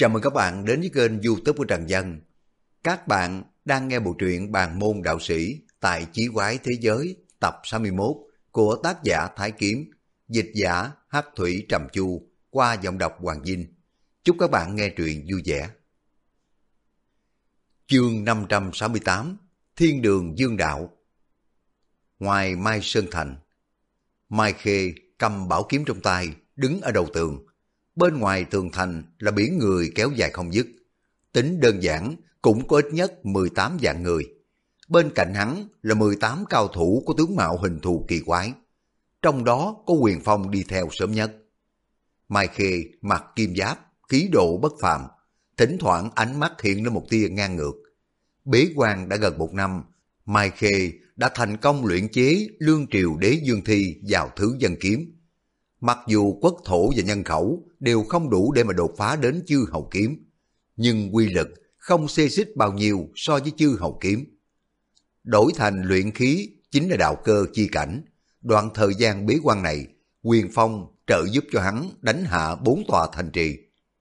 Chào mừng các bạn đến với kênh YouTube của Trần Dân. Các bạn đang nghe bộ truyện Bàn môn đạo sĩ tại Chí quái thế giới tập 61 của tác giả Thái Kiếm, dịch giả Hắc Thủy Trầm Chu qua giọng đọc Hoàng Vinh. Chúc các bạn nghe truyện vui vẻ. Chương 568 Thiên đường Dương đạo. Ngoài Mai Sơn Thành, Mai Khê cầm bảo kiếm trong tay, đứng ở đầu tường. Bên ngoài tường thành là biển người kéo dài không dứt. Tính đơn giản cũng có ít nhất 18 vạn người. Bên cạnh hắn là 18 cao thủ có tướng mạo hình thù kỳ quái. Trong đó có Quyền Phong đi theo sớm nhất. Mai Khê mặc kim giáp, khí độ bất phàm, thỉnh thoảng ánh mắt hiện lên một tia ngang ngược. Bế quan đã gần 1 năm, Mai Khê đã thành công luyện chế Lương Triều Đế Dương Thi vào Thứ Dân Kiếm. Mặc dù quốc thổ và nhân khẩu đều không đủ để mà đột phá đến Chư Hầu Kiếm, nhưng quy lực không xê xích bao nhiêu so với Chư Hầu Kiếm. Đổi thành luyện khí chính là đạo cơ chi cảnh. Đoạn thời gian bế quan này, Quyền Phong trợ giúp cho hắn đánh hạ 4 tòa thành trì.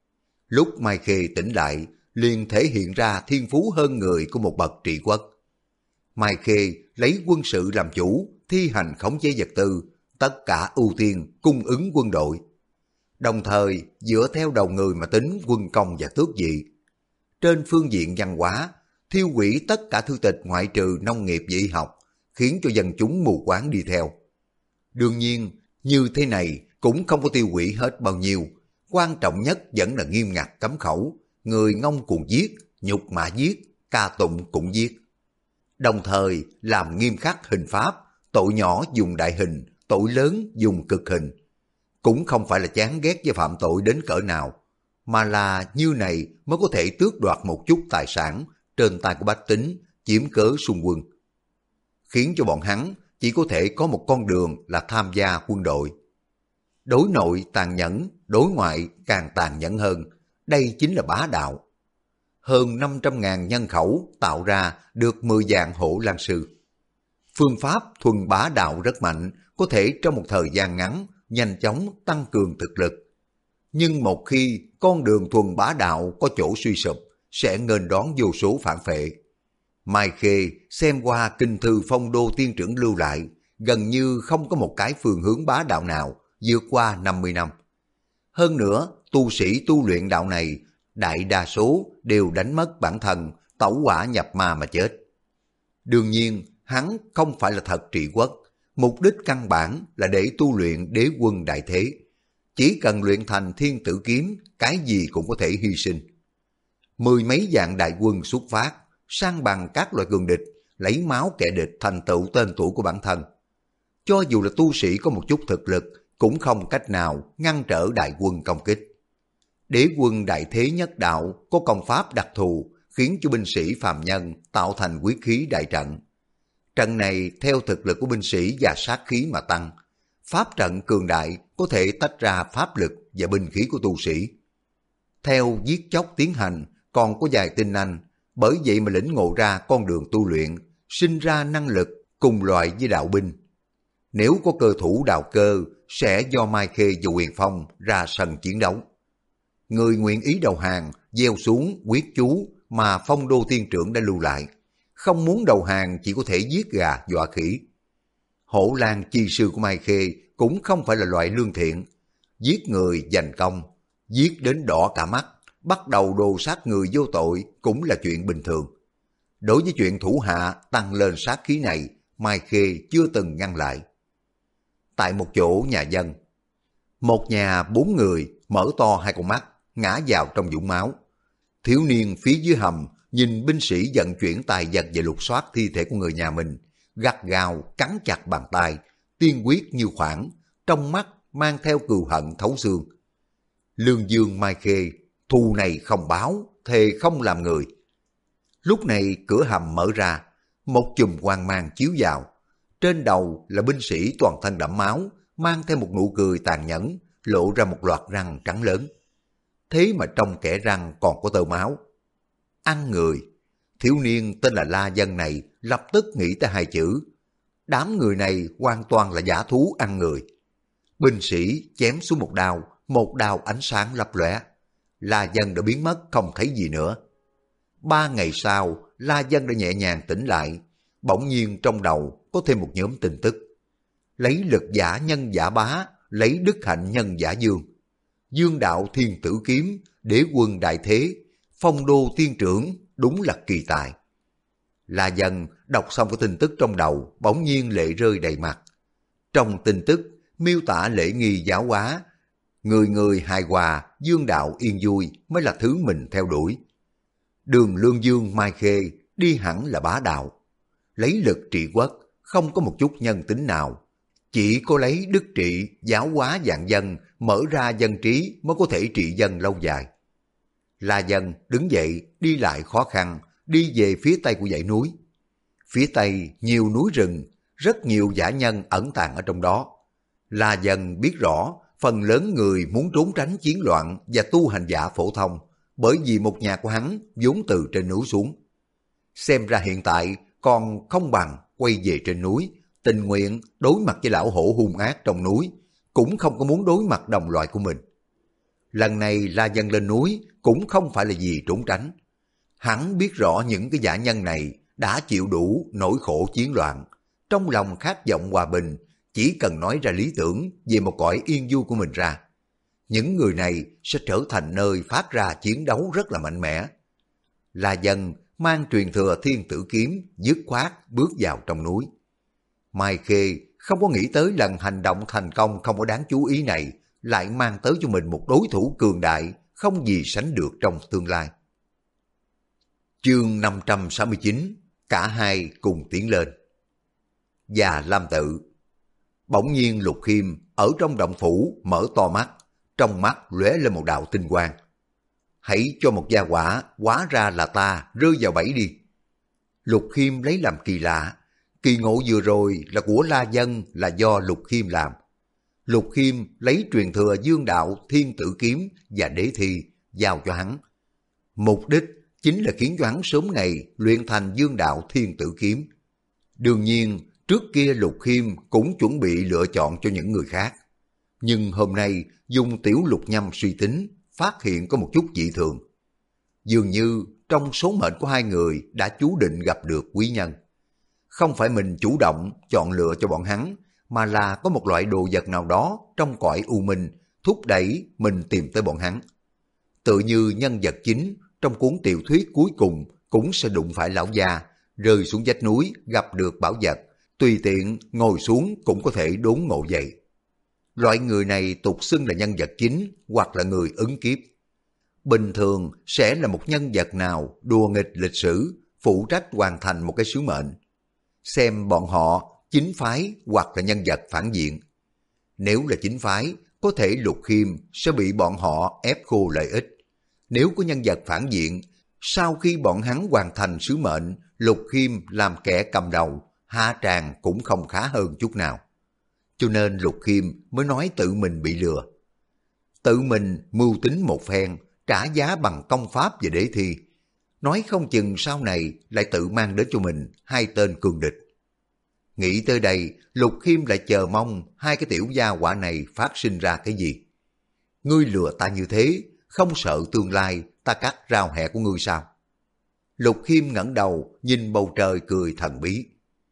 Lúc Mai Khê tỉnh lại, liền thể hiện ra thiên phú hơn người của một bậc trị quốc. Mai Khê lấy quân sự làm chủ, thi hành khống chế vật tư, tất cả ưu tiên cung ứng quân đội. Đồng thời dựa theo đầu người mà tính quân công và tước vị. Trên phương diện văn hóa, thiêu hủy tất cả thư tịch ngoại trừ nông nghiệp và y học, khiến cho dân chúng mù quáng đi theo. Đương nhiên, như thế này cũng không có tiêu hủy hết bao nhiêu. Quan trọng nhất vẫn là nghiêm ngặt cấm khẩu, người ngông cuồng giết, nhục mạ giết, ca tụng cũng giết. Đồng thời làm nghiêm khắc hình pháp, tội nhỏ dùng đại hình, tội lớn dùng cực hình. Cũng không phải là chán ghét với phạm tội đến cỡ nào, mà là như này mới có thể tước đoạt một chút tài sản trên tay của bách tính, chiếm cớ xung quân. Khiến cho bọn hắn chỉ có thể có một con đường là tham gia quân đội. Đối nội tàn nhẫn, đối ngoại càng tàn nhẫn hơn. Đây chính là bá đạo. Hơn 500.000 nhân khẩu tạo ra được 10 vạn hổ lang sư. Phương pháp thuần bá đạo rất mạnh, có thể trong một thời gian ngắn nhanh chóng tăng cường thực lực. Nhưng một khi con đường thuần bá đạo có chỗ suy sụp, sẽ nghênh đón vô số phản phệ. Mai Khê xem qua kinh thư Phong Đô Tiên Trưởng lưu lại, gần như không có một cái phương hướng bá đạo nào vượt qua 50 năm. Hơn nữa, tu sĩ tu luyện đạo này, đại đa số đều đánh mất bản thân, tẩu hỏa nhập ma mà chết. Đương nhiên, hắn không phải là thật trị quốc. Mục đích căn bản là để tu luyện đế quân đại thế. Chỉ cần luyện thành thiên tử kiếm, cái gì cũng có thể hy sinh. 10 mấy vạn đại quân xuất phát, sang bằng các loại cường địch, lấy máu kẻ địch thành tựu tên tuổi của bản thân. Cho dù là tu sĩ có một chút thực lực, cũng không cách nào ngăn trở đại quân công kích. Đế quân đại thế nhất đạo có công pháp đặc thù, khiến cho binh sĩ phàm nhân tạo thành quyết khí đại trận. Trận này theo thực lực của binh sĩ và sát khí mà tăng. Pháp trận cường đại có thể tách ra pháp lực và binh khí của tu sĩ. Theo giết chóc tiến hành còn có vài tinh anh, bởi vậy mà lĩnh ngộ ra con đường tu luyện, sinh ra năng lực cùng loại với đạo binh. Nếu có cơ thủ đạo cơ, sẽ do Mai Khê và Quyền Phong ra sân chiến đấu. Người nguyện ý đầu hàng, gieo xuống quyết chú mà Phong Đô Tiên Trưởng đã lưu lại. Không muốn đầu hàng chỉ có thể giết gà dọa khỉ. Hổ Lang chi sư của Mai Khê cũng không phải là loại lương thiện. Giết người giành công, giết đến đỏ cả mắt, bắt đầu đồ sát người vô tội cũng là chuyện bình thường. Đối với chuyện thủ hạ tăng lên sát khí này, Mai Khê chưa từng ngăn lại. Tại một chỗ nhà dân, một nhà 4 người mở to 2 con mắt, ngã vào trong vũng máu. Thiếu niên phía dưới hầm nhìn binh sĩ vận chuyển tài vật và lục soát thi thể của người nhà mình, gắt gao cắn chặt bàn tay, tiên quyết như khoảng, trong mắt mang theo cừu hận thấu xương. Lương Dương Mai Khê, thù này không báo, thề không làm người. Lúc này cửa hầm mở ra, một chùm quang mang chiếu vào. Trên đầu là binh sĩ toàn thân đẫm máu, mang theo một nụ cười tàn nhẫn, lộ ra một loạt răng trắng lớn. Thế mà trong kẽ răng còn có tơ máu. Ăn người. Thiếu niên tên là La Dân này lập tức nghĩ tới 2 chữ. Đám người này hoàn toàn là dã thú ăn người. Binh sĩ chém xuống một đao ánh sáng lấp lóe. La Dân đã biến mất không thấy gì nữa. 3 ngày sau, La Dân đã nhẹ nhàng tỉnh lại, bỗng nhiên trong đầu có thêm một nhóm tin tức. Lấy lực giả nhân giả bá, lấy đức hạnh nhân giả dương. Dương đạo thiên tử kiếm, đế quân đại thế, phong đô tiên trưởng, đúng là kỳ tài. La Dân đọc xong cái tin tức trong đầu, bỗng nhiên lệ rơi đầy mặt. Trong tin tức, miêu tả lễ nghi giáo hóa, người người hài hòa, dương đạo yên vui mới là thứ mình theo đuổi. Đường Lương Dương Mai Khê đi hẳn là bá đạo. Lấy lực trị quốc, không có một chút nhân tính nào. Chỉ có lấy đức trị, giáo hóa vạn dân, mở ra dân trí mới có thể trị dân lâu dài. La Dân đứng dậy, đi lại khó khăn, đi về phía tây của dãy núi. Phía tây nhiều núi rừng, rất nhiều dã nhân ẩn tàng ở trong đó. La Dân biết rõ, phần lớn người muốn trốn tránh chiến loạn và tu hành giả phổ thông, bởi vì một nhà của hắn vốn từ trên núi xuống. Xem ra hiện tại còn không bằng quay về trên núi, tình nguyện đối mặt với lão hổ hung ác trong núi, cũng không có muốn đối mặt đồng loại của mình. Lần này La Dân lên núi cũng không phải là vì trốn tránh. Hắn biết rõ những cái dã nhân này đã chịu đủ nỗi khổ chiến loạn, trong lòng khát vọng hòa bình, chỉ cần nói ra lý tưởng về một cõi yên vui của mình ra. Những người này sẽ trở thành nơi phát ra chiến đấu rất là mạnh mẽ. La Dân mang truyền thừa thiên tử kiếm, dứt khoát bước vào trong núi. Mai Khê không có nghĩ tới lần hành động thành công không có đáng chú ý này lại mang tới cho mình một đối thủ cường đại không gì sánh được trong tương lai. Chương 569, cả hai cùng tiến lên. Và Lam Tự. Bỗng nhiên Lục Khiêm ở trong động phủ mở to mắt, trong mắt lóe lên một đạo tinh quang. Hãy cho một gia quả, hóa ra là ta, rơi vào bẫy đi. Lục Khiêm lấy làm kỳ lạ, kỳ ngộ vừa rồi là của La Dân là do Lục Khiêm làm. Lục Khiêm lấy truyền thừa dương đạo thiên tử kiếm và đế thi giao cho hắn. Mục đích chính là khiến cho hắn sớm ngày luyện thành dương đạo thiên tử kiếm. Đương nhiên, trước kia Lục Khiêm cũng chuẩn bị lựa chọn cho những người khác. Nhưng hôm nay dùng tiểu lục nhâm suy tính, phát hiện có một chút dị thường. Dường như trong số mệnh của hai người đã chú định gặp được quý nhân. Không phải mình chủ động chọn lựa cho bọn hắn, mà là có một loại đồ vật nào đó trong cõi u minh thúc đẩy mình tìm tới bọn hắn. Tự như nhân vật chính trong cuốn tiểu thuyết cuối cùng cũng sẽ đụng phải lão già, rơi xuống vách núi gặp được bảo vật, tùy tiện ngồi xuống cũng có thể đốn ngộ dậy. Loại người này tục xưng là nhân vật chính hoặc là người ứng kiếp. Bình thường sẽ là một nhân vật nào đùa nghịch lịch sử, phụ trách hoàn thành một cái sứ mệnh. Xem bọn họ chính phái hoặc là nhân vật phản diện. Nếu là chính phái, có thể Lục Khiêm sẽ bị bọn họ ép khô lợi ích. Nếu có nhân vật phản diện, sau khi bọn hắn hoàn thành sứ mệnh, Lục Khiêm làm kẻ cầm đầu, hạ tràng cũng không khá hơn chút nào. Cho nên Lục Khiêm mới nói tự mình bị lừa. Tự mình mưu tính một phen, trả giá bằng công pháp và đế thi. Nói không chừng sau này lại tự mang đến cho mình hai tên cường địch. Nghĩ tới đây, Lục Khiêm lại chờ mong hai cái tiểu gia hỏa này phát sinh ra cái gì. Ngươi lừa ta như thế, không sợ tương lai ta cắt rau hẹ của ngươi sao? Lục Khiêm ngẩng đầu nhìn bầu trời cười thần bí.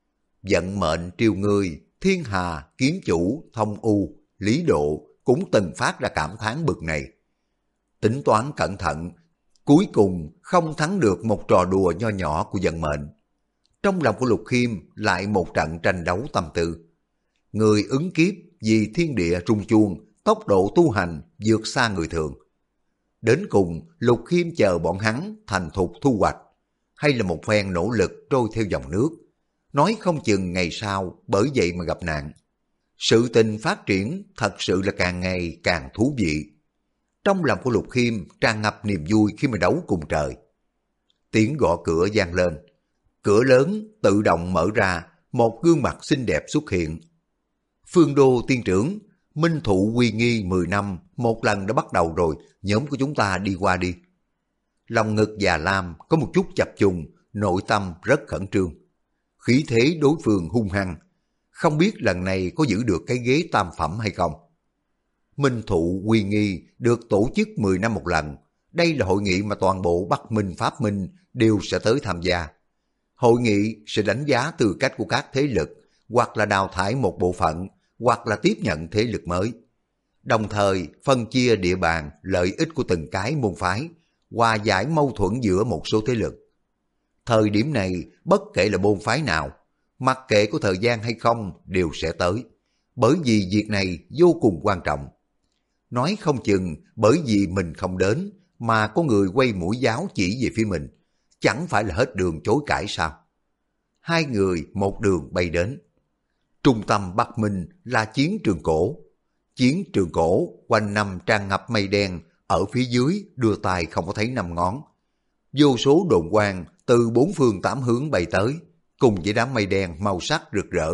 Vận mệnh triều ngươi, thiên hà, kiến chủ, thông u, lý độ cũng từng phát ra cảm thán bực này. Tính toán cẩn thận, cuối cùng không thắng được một trò đùa nho nhỏ của vận mệnh. Trong lòng của Lục Khiêm lại một trận tranh đấu tâm tư. Người ứng kiếp vì thiên địa rung chuông, tốc độ tu hành vượt xa người thường. Đến cùng Lục Khiêm chờ bọn hắn thành thục thu hoạch, hay là một phen nỗ lực trôi theo dòng nước. Nói không chừng ngày sau bởi vậy mà gặp nạn. Sự tình phát triển thật sự là càng ngày càng thú vị. Trong lòng của Lục Khiêm tràn ngập niềm vui khi mà đấu cùng trời. Tiếng gõ cửa vang lên. Cửa lớn tự động mở ra, một gương mặt xinh đẹp xuất hiện. Phương Đô tiên trưởng, minh thụ uy nghi 10 năm, một lần đã bắt đầu rồi, nhóm của chúng ta đi qua đi. Lòng ngực già lam có một chút chập trùng, nội tâm rất khẩn trương. Khí thế đối phương hung hăng, không biết lần này có giữ được cái ghế tam phẩm hay không. Minh thụ uy nghi được tổ chức 10 năm một lần, đây là hội nghị mà toàn bộ Bắc Minh Pháp Minh đều sẽ tới tham gia. Hội nghị sẽ đánh giá tư cách của các thế lực, hoặc là đào thải một bộ phận, hoặc là tiếp nhận thế lực mới. Đồng thời phân chia địa bàn, lợi ích của từng cái môn phái, hòa giải mâu thuẫn giữa một số thế lực. Thời điểm này, bất kể là môn phái nào, mặc kệ có thời gian hay không đều sẽ tới, bởi vì việc này vô cùng quan trọng. Nói không chừng bởi vì mình không đến mà có người quay mũi giáo chỉ về phía mình, chẳng phải là hết đường chối cãi sao? Hai người một đường bay đến. Trung tâm Bắc Minh là chiến trường cổ. Chiến trường cổ quanh năm tràn ngập mây đen, ở phía dưới đưa tay không có thấy năm ngón. Vô số đồn quang từ bốn phương tám hướng bay tới, cùng với đám mây đen màu sắc rực rỡ.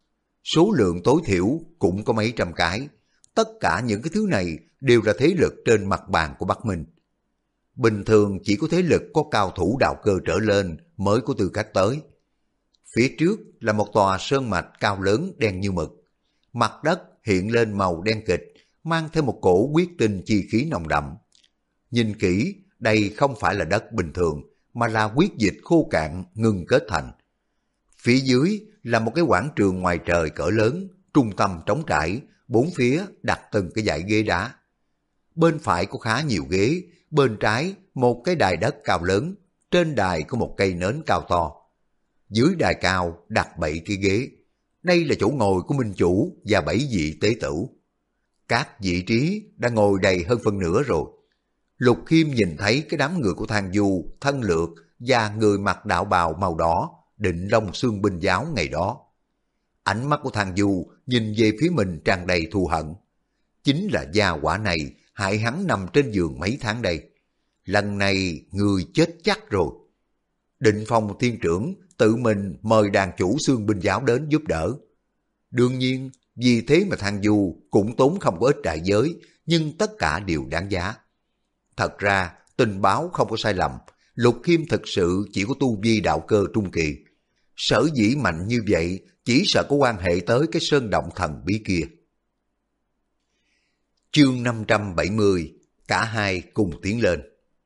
Số lượng tối thiểu cũng có mấy trăm cái. Tất cả những cái thứ này đều là thế lực trên mặt bàn của Bắc Minh. Bình thường chỉ có thế lực có cao thủ đạo cơ trở lên mới có tư cách tới. Phía trước là một tòa sơn mạch cao lớn đen như mực. Mặt đất hiện lên màu đen kịch, mang theo một cổ huyết tinh chi khí nồng đậm. Nhìn kỹ, đây không phải là đất bình thường, mà là huyết dịch khô cạn ngừng kết thành. Phía dưới là một cái quảng trường ngoài trời cỡ lớn, trung tâm trống trải, bốn phía đặt từng cái dãy ghế đá. Bên phải có khá nhiều ghế, bên trái một cái đài đất cao lớn, trên đài có một cây nến cao to. Dưới đài cao đặt 7 cái ghế. Đây là chỗ ngồi của minh chủ và 7 vị tế tử. Các vị trí đã ngồi đầy hơn phân nửa rồi. Lục Khiêm nhìn thấy cái đám người của Thang Du, Thân Lược và người mặc đạo bào màu đỏ, Định Long Xương Binh Giáo ngày đó. Ánh mắt của Thang Du nhìn về phía mình tràn đầy thù hận. Chính là gia quả này hại hắn nằm trên giường mấy tháng đây. Lần này người chết chắc rồi. Định Phong Thiên Trưởng tự mình mời đàn chủ Xương Binh Giáo đến giúp đỡ. Đương nhiên, vì thế mà Thang Du cũng tốn không có ít đại giới, nhưng tất cả đều đáng giá. Thật ra, tình báo không có sai lầm, Lục Khiêm thực sự chỉ có tu vi đạo cơ trung kỳ. Sở dĩ mạnh như vậy chỉ sợ có quan hệ tới cái sơn động thần bí kia. Chương 570, cả hai cùng tiến lên.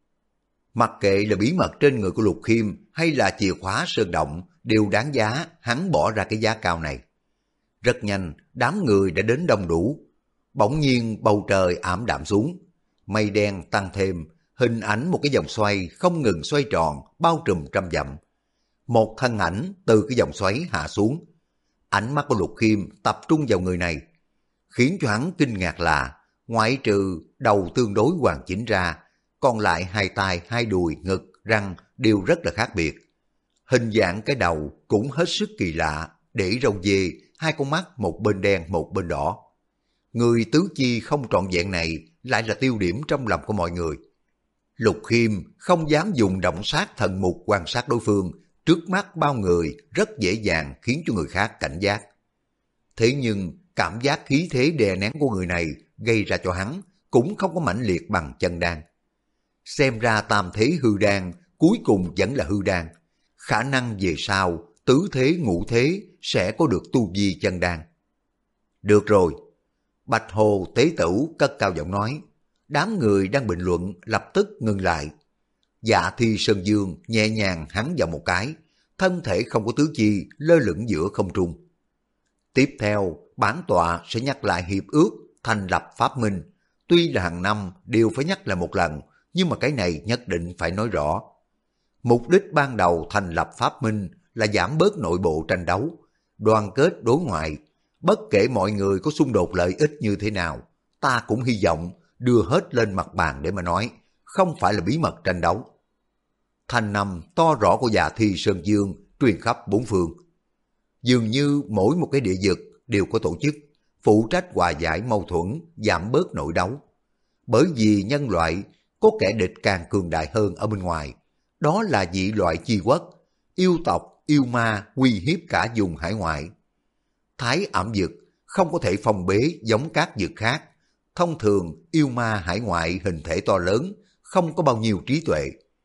Mặc kệ là bí mật trên người của Lục Khiêm hay là chìa khóa sơn động đều đáng giá hắn bỏ ra cái giá cao này. Rất nhanh, đám người đã đến đông đủ. Bỗng nhiên bầu trời ảm đạm xuống, mây đen tăng thêm, hình ảnh một cái vòng xoay không ngừng xoay tròn, bao trùm trăm dặm. Một thân ảnh từ cái vòng xoáy hạ xuống. Ánh mắt của Lục Khiêm tập trung vào người này. Khiến cho hắn kinh ngạc là, ngoại trừ đầu tương đối hoàn chỉnh ra, còn lại hai tay, hai đùi, ngực, răng đều rất là khác biệt. Hình dạng cái đầu cũng hết sức kỳ lạ, để râu dê, hai con mắt một bên đen một bên đỏ. Người tứ chi không trọn vẹn này lại là tiêu điểm trong lòng của mọi người. Lục Khiêm không dám dùng động sát thần mục quan sát đối phương, trước mắt bao người rất dễ dàng khiến cho người khác cảnh giác. Thế nhưng cảm giác khí thế đè nén của người này gây ra cho hắn cũng không có mãnh liệt bằng chân đan. Xem ra tam thế hư đan cuối cùng vẫn là hư đan. Khả năng về sau tứ thế ngũ thế sẽ có được tu vi chân đan. Được rồi. Bạch Hồ tế tử cất cao giọng nói. Đám người đang bình luận lập tức ngừng lại. Dạ Thi Sơn Dương nhẹ nhàng hắn vào một cái, thân thể không có tứ chi lơ lửng giữa không trung. Tiếp theo, bản tọa sẽ nhắc lại hiệp ước thành lập pháp minh. Tuy là hàng năm đều phải nhắc lại một lần, nhưng mà cái này nhất định phải nói rõ. Mục đích ban đầu thành lập pháp minh là giảm bớt nội bộ tranh đấu, đoàn kết đối ngoại. Bất kể mọi người có xung đột lợi ích như thế nào, ta cũng hy vọng đưa hết lên mặt bàn để mà nói, không phải là bí mật tranh đấu. Thanh âm to rõ của Dạ Thi Sơn Dương truyền khắp bốn phương. Dường như mỗi một cái địa vực đều có tổ chức phụ trách hòa giải mâu thuẫn, giảm bớt nội đấu. Bởi vì nhân loại có kẻ địch càng cường đại hơn ở bên ngoài, đó là dị loại chi quốc, yêu tộc, yêu ma uy hiếp cả vùng hải ngoại. Thái ẩm vực không có thể phòng bế giống các vực khác. Thông thường yêu ma hải ngoại hình thể to lớn, không có bao nhiêu trí tuệ.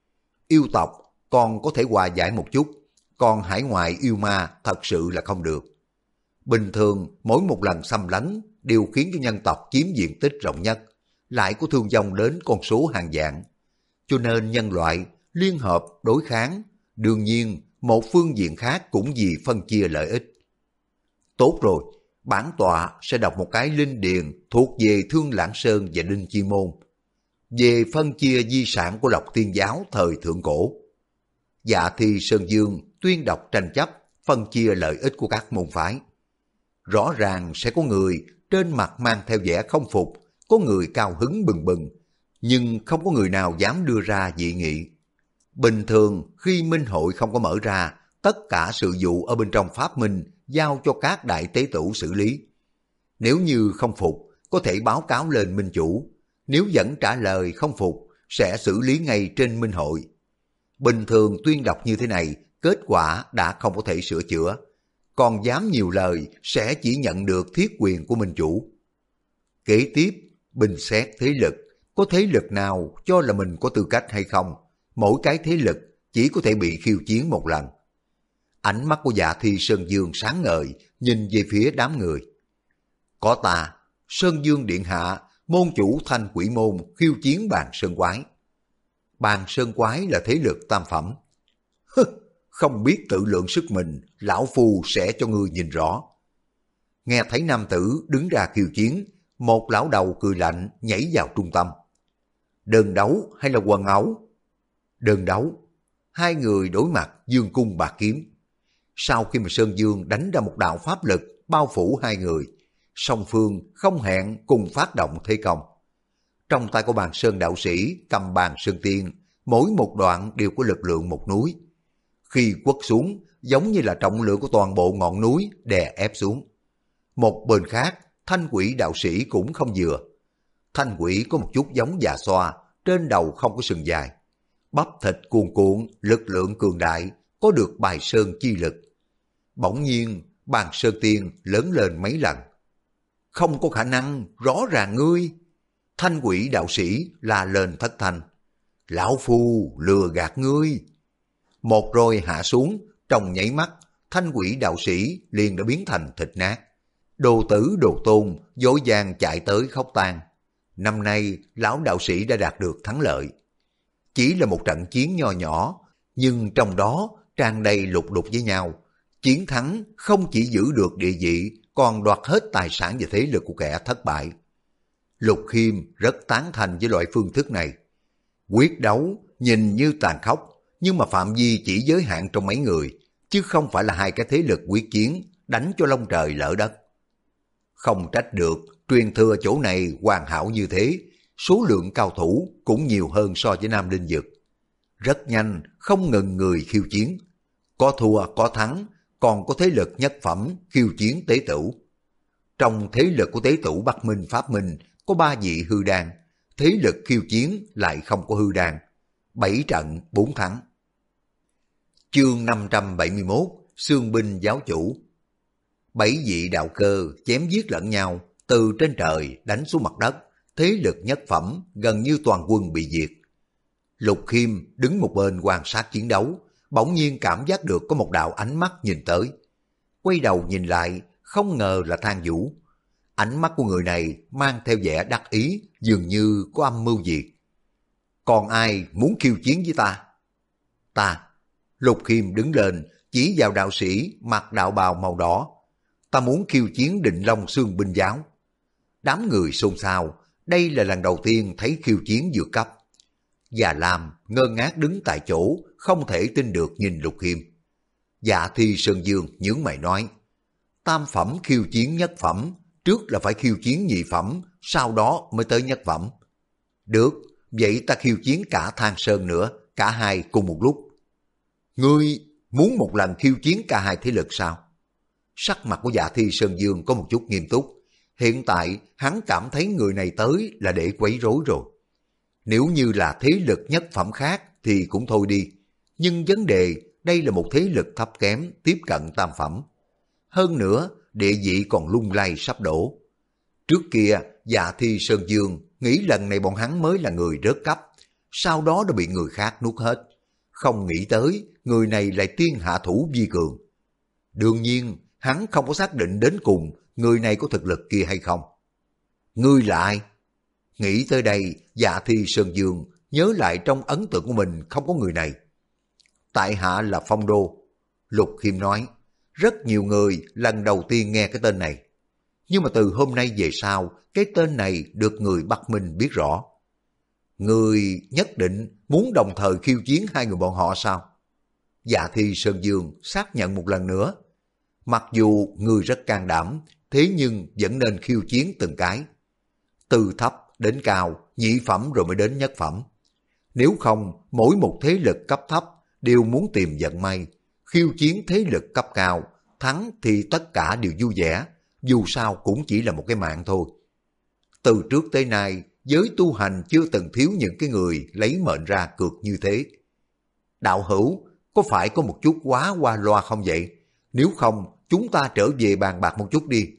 Yêu tộc còn có thể hòa giải một chút, còn hải ngoại yêu ma thật sự là không được. Bình thường mỗi một lần xâm lấn đều khiến cho nhân tộc chiếm diện tích rộng nhất, lại có thương vong đến con số hàng vạn. cho nên nhân loại liên hợp đối kháng. Đương nhiên, một phương diện khác cũng vì phân chia lợi ích. Tốt rồi, bản tọa sẽ đọc một cái linh điền thuộc về Thương Lãng Sơn và Đinh Chi Môn, về phân chia di sản của Lộc Thiên Giáo thời thượng cổ. Dạ Thi Sơn Dương tuyên đọc tranh chấp, phân chia lợi ích của các môn phái. Rõ ràng sẽ có người trên mặt mang theo vẻ không phục, có người cao hứng bừng bừng, nhưng không có người nào dám đưa ra dị nghị. Bình thường khi minh hội không có mở ra, tất cả sự vụ ở bên trong pháp minh giao cho các đại tế tử xử lý. Nếu như không phục, có thể báo cáo lên minh chủ. Nếu vẫn trả lời không phục, sẽ xử lý ngay trên minh hội. Bình thường tuyên đọc như thế này, kết quả đã không có thể sửa chữa. Còn dám nhiều lời sẽ chỉ nhận được thiết quyền của minh chủ. Kế tiếp, bình xét thế lực. Có thế lực nào cho là mình có tư cách hay không? Mỗi cái thế lực chỉ có thể bị khiêu chiến một lần. Ánh mắt của Dạ Thi Sơn Dương sáng ngời, nhìn về phía đám người. Có ta, Sơn Dương Điện Hạ, môn chủ Thanh Quỷ Môn khiêu chiến Bàn Sơn Quái. Bàn Sơn Quái là thế lực tam phẩm. Không biết tự lượng sức mình, lão phu sẽ cho ngươi nhìn rõ. Nghe thấy nam tử đứng ra khiêu chiến, một lão đầu cười lạnh nhảy vào trung tâm. Đơn đấu hay là quần áo? Đơn đấu. Hai người đối mặt dương cung bạc kiếm. Sau khi mà Sơn Dương đánh ra một đạo pháp lực bao phủ hai người, song phương không hẹn cùng phát động thế công. Trong tay của Bàn Sơn đạo sĩ cầm Bàn Sơn Tiên, mỗi một đoạn đều có lực lượng một núi. Khi quất xuống, giống như là trọng lượng của toàn bộ ngọn núi đè ép xuống. Một bên khác, Thanh Quỷ đạo sĩ cũng không vừa. Thanh Quỷ có một chút giống già xoa, trên đầu không có sừng dài. Bắp thịt cuồn cuộn, lực lượng cường đại, có được bài sơn chi lực. Bỗng nhiên, Bàn Sơn Tiên lớn lên mấy lần. Không có khả năng, rõ ràng ngươi. Thanh Quỷ đạo sĩ la lên thất thanh. Lão phu lừa gạt ngươi. Một roi hạ xuống, trong nháy mắt, Thanh Quỷ đạo sĩ liền đã biến thành thịt nát. Đồ tử đồ tôn vội vàng chạy tới khóc tang. Năm nay, lão đạo sĩ đã đạt được thắng lợi. Chỉ là một trận chiến nho nhỏ, nhưng trong đó tràn đầy lục đục với nhau. Chiến thắng không chỉ giữ được địa vị, còn đoạt hết tài sản và thế lực của kẻ thất bại. Lục Khiêm rất tán thành với loại phương thức này. Quyết đấu nhìn như tàn khốc, nhưng mà phạm vi chỉ giới hạn trong mấy người, chứ không phải là hai cái thế lực quyết chiến, đánh cho lông trời lỡ đất. Không trách được, truyền thừa chỗ này hoàn hảo như thế, số lượng cao thủ cũng nhiều hơn so với Nam Linh Dực. Rất nhanh, không ngừng người khiêu chiến. Có thua, có thắng, còn có thế lực nhất phẩm khiêu chiến tế tử. Trong thế lực của tế tử Bắc Minh Pháp Minh có 3 vị hư đan, thế lực khiêu chiến lại không có hư đan. 7 trận 4 thắng. Chương 571, Xương binh giáo chủ. 7 vị đạo cơ chém giết lẫn nhau, từ trên trời đánh xuống mặt đất, thế lực nhất phẩm gần như toàn quân bị diệt. Lục Khiêm đứng một bên quan sát chiến đấu, bỗng nhiên cảm giác được có một đạo ánh mắt nhìn tới. Quay đầu nhìn lại, không ngờ là Thang Vũ. Ánh mắt của người này mang theo vẻ đắc ý, dường như có âm mưu gì. Còn ai muốn khiêu chiến với ta? Ta. Lục Khiêm đứng lên, chỉ vào đạo sĩ mặc đạo bào màu đỏ. Ta muốn khiêu chiến Định Long Xương binh giáo. Đám người xôn xao, đây là lần đầu tiên thấy khiêu chiến vượt cấp. Già Lam ngơ ngác đứng tại chỗ, không thể tin được nhìn Lục Khiêm. Dạ Thi Sơn Dương nhướng mày nói, tam phẩm khiêu chiến nhất phẩm, trước là phải khiêu chiến nhị phẩm, sau đó mới tới nhất phẩm. Được, vậy ta khiêu chiến cả Thang Sơn nữa, cả hai cùng một lúc. Ngươi muốn một lần khiêu chiến cả hai thế lực sao? Sắc mặt của Dạ Thi Sơn Dương có một chút nghiêm túc. Hiện tại hắn cảm thấy người này tới là để quấy rối rồi. Nếu như là thế lực nhất phẩm khác thì cũng thôi đi. Nhưng vấn đề đây là một thế lực thấp kém tiếp cận tam phẩm. Hơn nữa địa vị còn lung lay sắp đổ. Trước kia Dạ Thi Sơn Dương nghĩ lần này bọn hắn mới là người rớt cấp, sau đó đã bị người khác nuốt hết. Không nghĩ tới người này lại tiên hạ thủ vi cường. Đương nhiên hắn không có xác định đến cùng người này có thực lực kia hay không. Ngươi là ai? Nghĩ tới đây, Dạ Thi Sơn Dương nhớ lại trong ấn tượng của mình không có người này. Tại hạ là Phong Đô. Lục Khiêm nói, rất nhiều người lần đầu tiên nghe cái tên này. Nhưng mà từ hôm nay về sau, cái tên này được người Bắc Minh biết rõ. Người nhất định muốn đồng thời khiêu chiến hai người bọn họ sao? Dạ Thi Sơn Dương xác nhận một lần nữa. Mặc dù người rất can đảm, thế nhưng vẫn nên khiêu chiến từng cái. Từ thấp đến cao, nhị phẩm rồi mới đến nhất phẩm. Nếu không, mỗi một thế lực cấp thấp đều muốn tìm vận may. Khiêu chiến thế lực cấp cao, thắng thì tất cả đều vui vẻ, dù sao cũng chỉ là một cái mạng thôi. Từ trước tới nay, giới tu hành chưa từng thiếu những cái người lấy mệnh ra cược như thế. Đạo hữu, có phải có một chút quá qua loa không vậy? Nếu không, chúng ta trở về bàn bạc một chút đi.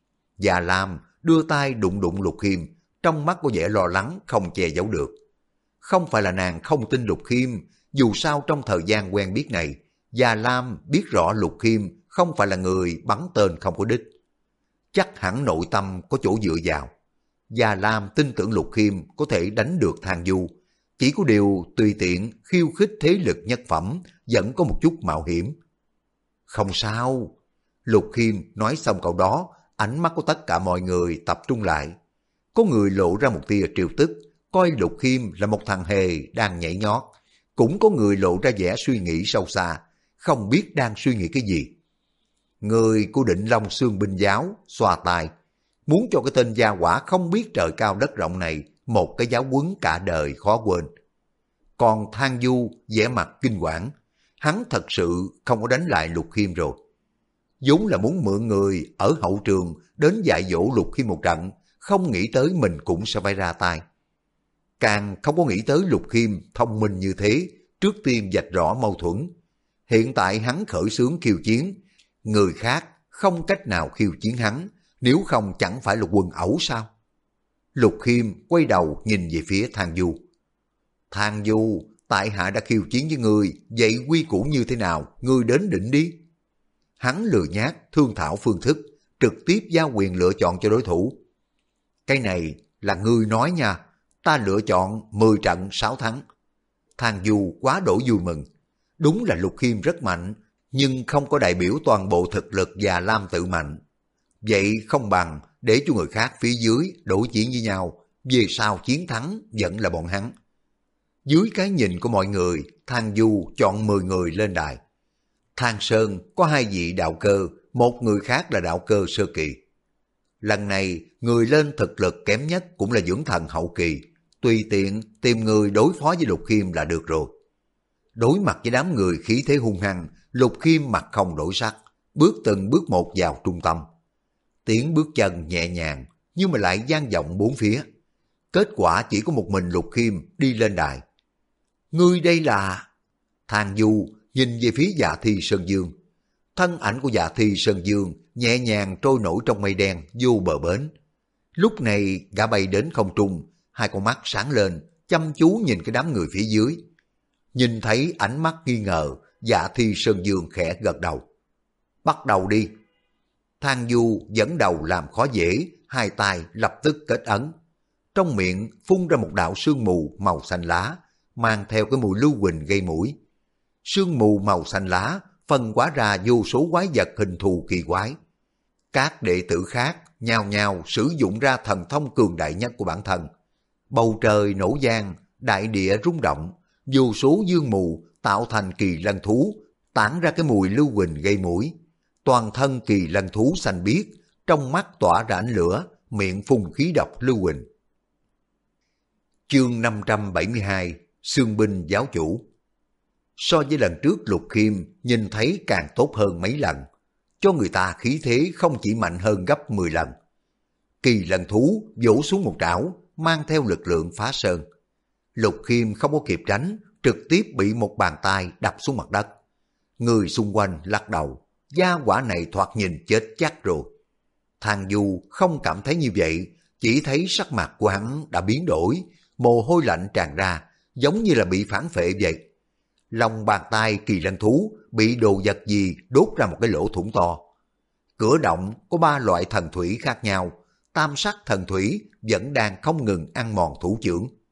Già Lam đưa tay đụng đụng Lục Khiêm, trong mắt có vẻ lo lắng không che giấu được. Không phải là nàng không tin Lục Khiêm, dù sao trong thời gian quen biết này, Già Lam biết rõ Lục Khiêm không phải là người bắn tên không có đích. Chắc hẳn nội tâm có chỗ dựa vào. Già Lam tin tưởng Lục Khiêm có thể đánh được Thang Du, chỉ có điều tùy tiện khiêu khích thế lực nhất phẩm vẫn có một chút mạo hiểm. Không sao. Lục Khiêm nói xong câu đó, ánh mắt của tất cả mọi người tập trung lại. Có người lộ ra một tia trêu tức, coi Lục Khiêm là một thằng hề đang nhảy nhót. Cũng có người lộ ra vẻ suy nghĩ sâu xa, không biết đang suy nghĩ cái gì. Người của Định Long Xương Binh Giáo xoa tai, muốn cho cái tên gia hỏa không biết trời cao đất rộng này một cái giáo huấn cả đời khó quên. Còn Thang Du vẻ mặt kinh quản, hắn thật sự không có đánh lại Lục Khiêm rồi. vốn là muốn mượn người ở hậu trường đến dạy dỗ Lục Khiêm một trận, không nghĩ tới mình cũng sẽ phải ra tay. Càng không có nghĩ tới Lục Khiêm thông minh như thế, trước tiên vạch rõ mâu thuẫn. Hiện tại hắn khởi xướng khiêu chiến, người khác không cách nào khiêu chiến hắn, nếu không chẳng phải là quần ẩu sao? Lục Khiêm quay đầu nhìn về phía Thang Du. Thang Du, tại hạ đã khiêu chiến với ngươi, vậy quy củ như thế nào, ngươi đến định đi. Hắn lừa nhát, thương thảo phương thức, trực tiếp giao quyền lựa chọn cho đối thủ. Cái này là ngươi nói nha, ta lựa chọn 10 trận 6 thắng. Thang Du quá đỗi vui mừng. Đúng là Lục Khiêm rất mạnh, nhưng không có đại biểu toàn bộ thực lực Già Lam tự mạnh. Vậy không bằng để cho người khác phía dưới đối chiến với nhau, về sau chiến thắng vẫn là bọn hắn. Dưới cái nhìn của mọi người, Thang Du chọn 10 người lên đài. Thang Sơn có 2 vị đạo cơ, một người khác là đạo cơ sơ kỳ. Lần này, người lên thực lực kém nhất cũng là dưỡng thần hậu kỳ, tùy tiện tìm người đối phó với Lục Khiêm là được rồi. Đối mặt với đám người khí thế hung hăng, Lục Khiêm mặt không đổi sắc, bước từng bước một vào trung tâm. Tiếng bước chân nhẹ nhàng, nhưng mà lại vang vọng bốn phía. Kết quả chỉ có một mình Lục Khiêm đi lên đài. Ngươi đây là... Thang Du nhìn về phía Dạ Thi Sơn Dương. Thân ảnh của Dạ Thi Sơn Dương nhẹ nhàng trôi nổi trong mây đen vô bờ bến. Lúc này gã bay đến không trung, hai con mắt sáng lên, chăm chú nhìn cái đám người phía dưới. Nhìn thấy ánh mắt nghi ngờ, Dạ Thi Sơn Dương khẽ gật đầu. Bắt đầu đi. Thang Du dẫn đầu làm khó dễ, hai tay lập tức kết ấn. Trong miệng phun ra một đạo sương mù màu xanh lá, mang theo cái mùi lưu huỳnh gây mũi. Sương mù màu xanh lá phân hóa ra vô số quái vật hình thù kỳ quái. Các đệ tử khác nhao nhao sử dụng ra thần thông cường đại nhất của bản thân. Bầu trời nổ vang, đại địa rung động, vô số dương mù tạo thành kỳ lân thú, tản ra cái mùi lưu huỳnh gây mũi. Toàn thân kỳ lân thú xanh biếc, trong mắt tỏa ra ánh lửa, miệng phun khí độc lưu huỳnh. Chương 572, Xương binh giáo chủ. So với lần trước Lục Khiêm nhìn thấy càng tốt hơn mấy lần, cho người ta khí thế không chỉ mạnh hơn gấp 10 lần. Kỳ lân thú vỗ xuống một trảo, mang theo lực lượng phá sơn. Lục Khiêm không có kịp tránh, trực tiếp bị một bàn tay đập xuống mặt đất. Người xung quanh lắc đầu, gia hỏa này thoạt nhìn chết chắc rồi. Thang Du không cảm thấy như vậy, chỉ thấy sắc mặt của hắn đã biến đổi, mồ hôi lạnh tràn ra, giống như là bị phản phệ vậy. Lòng bàn tay kỳ lân thú bị đồ vật gì đốt ra một cái lỗ thủng to. Cửa động có 3 loại thần thủy khác nhau, tam sắc thần thủy vẫn đang không ngừng ăn mòn thủ trưởng.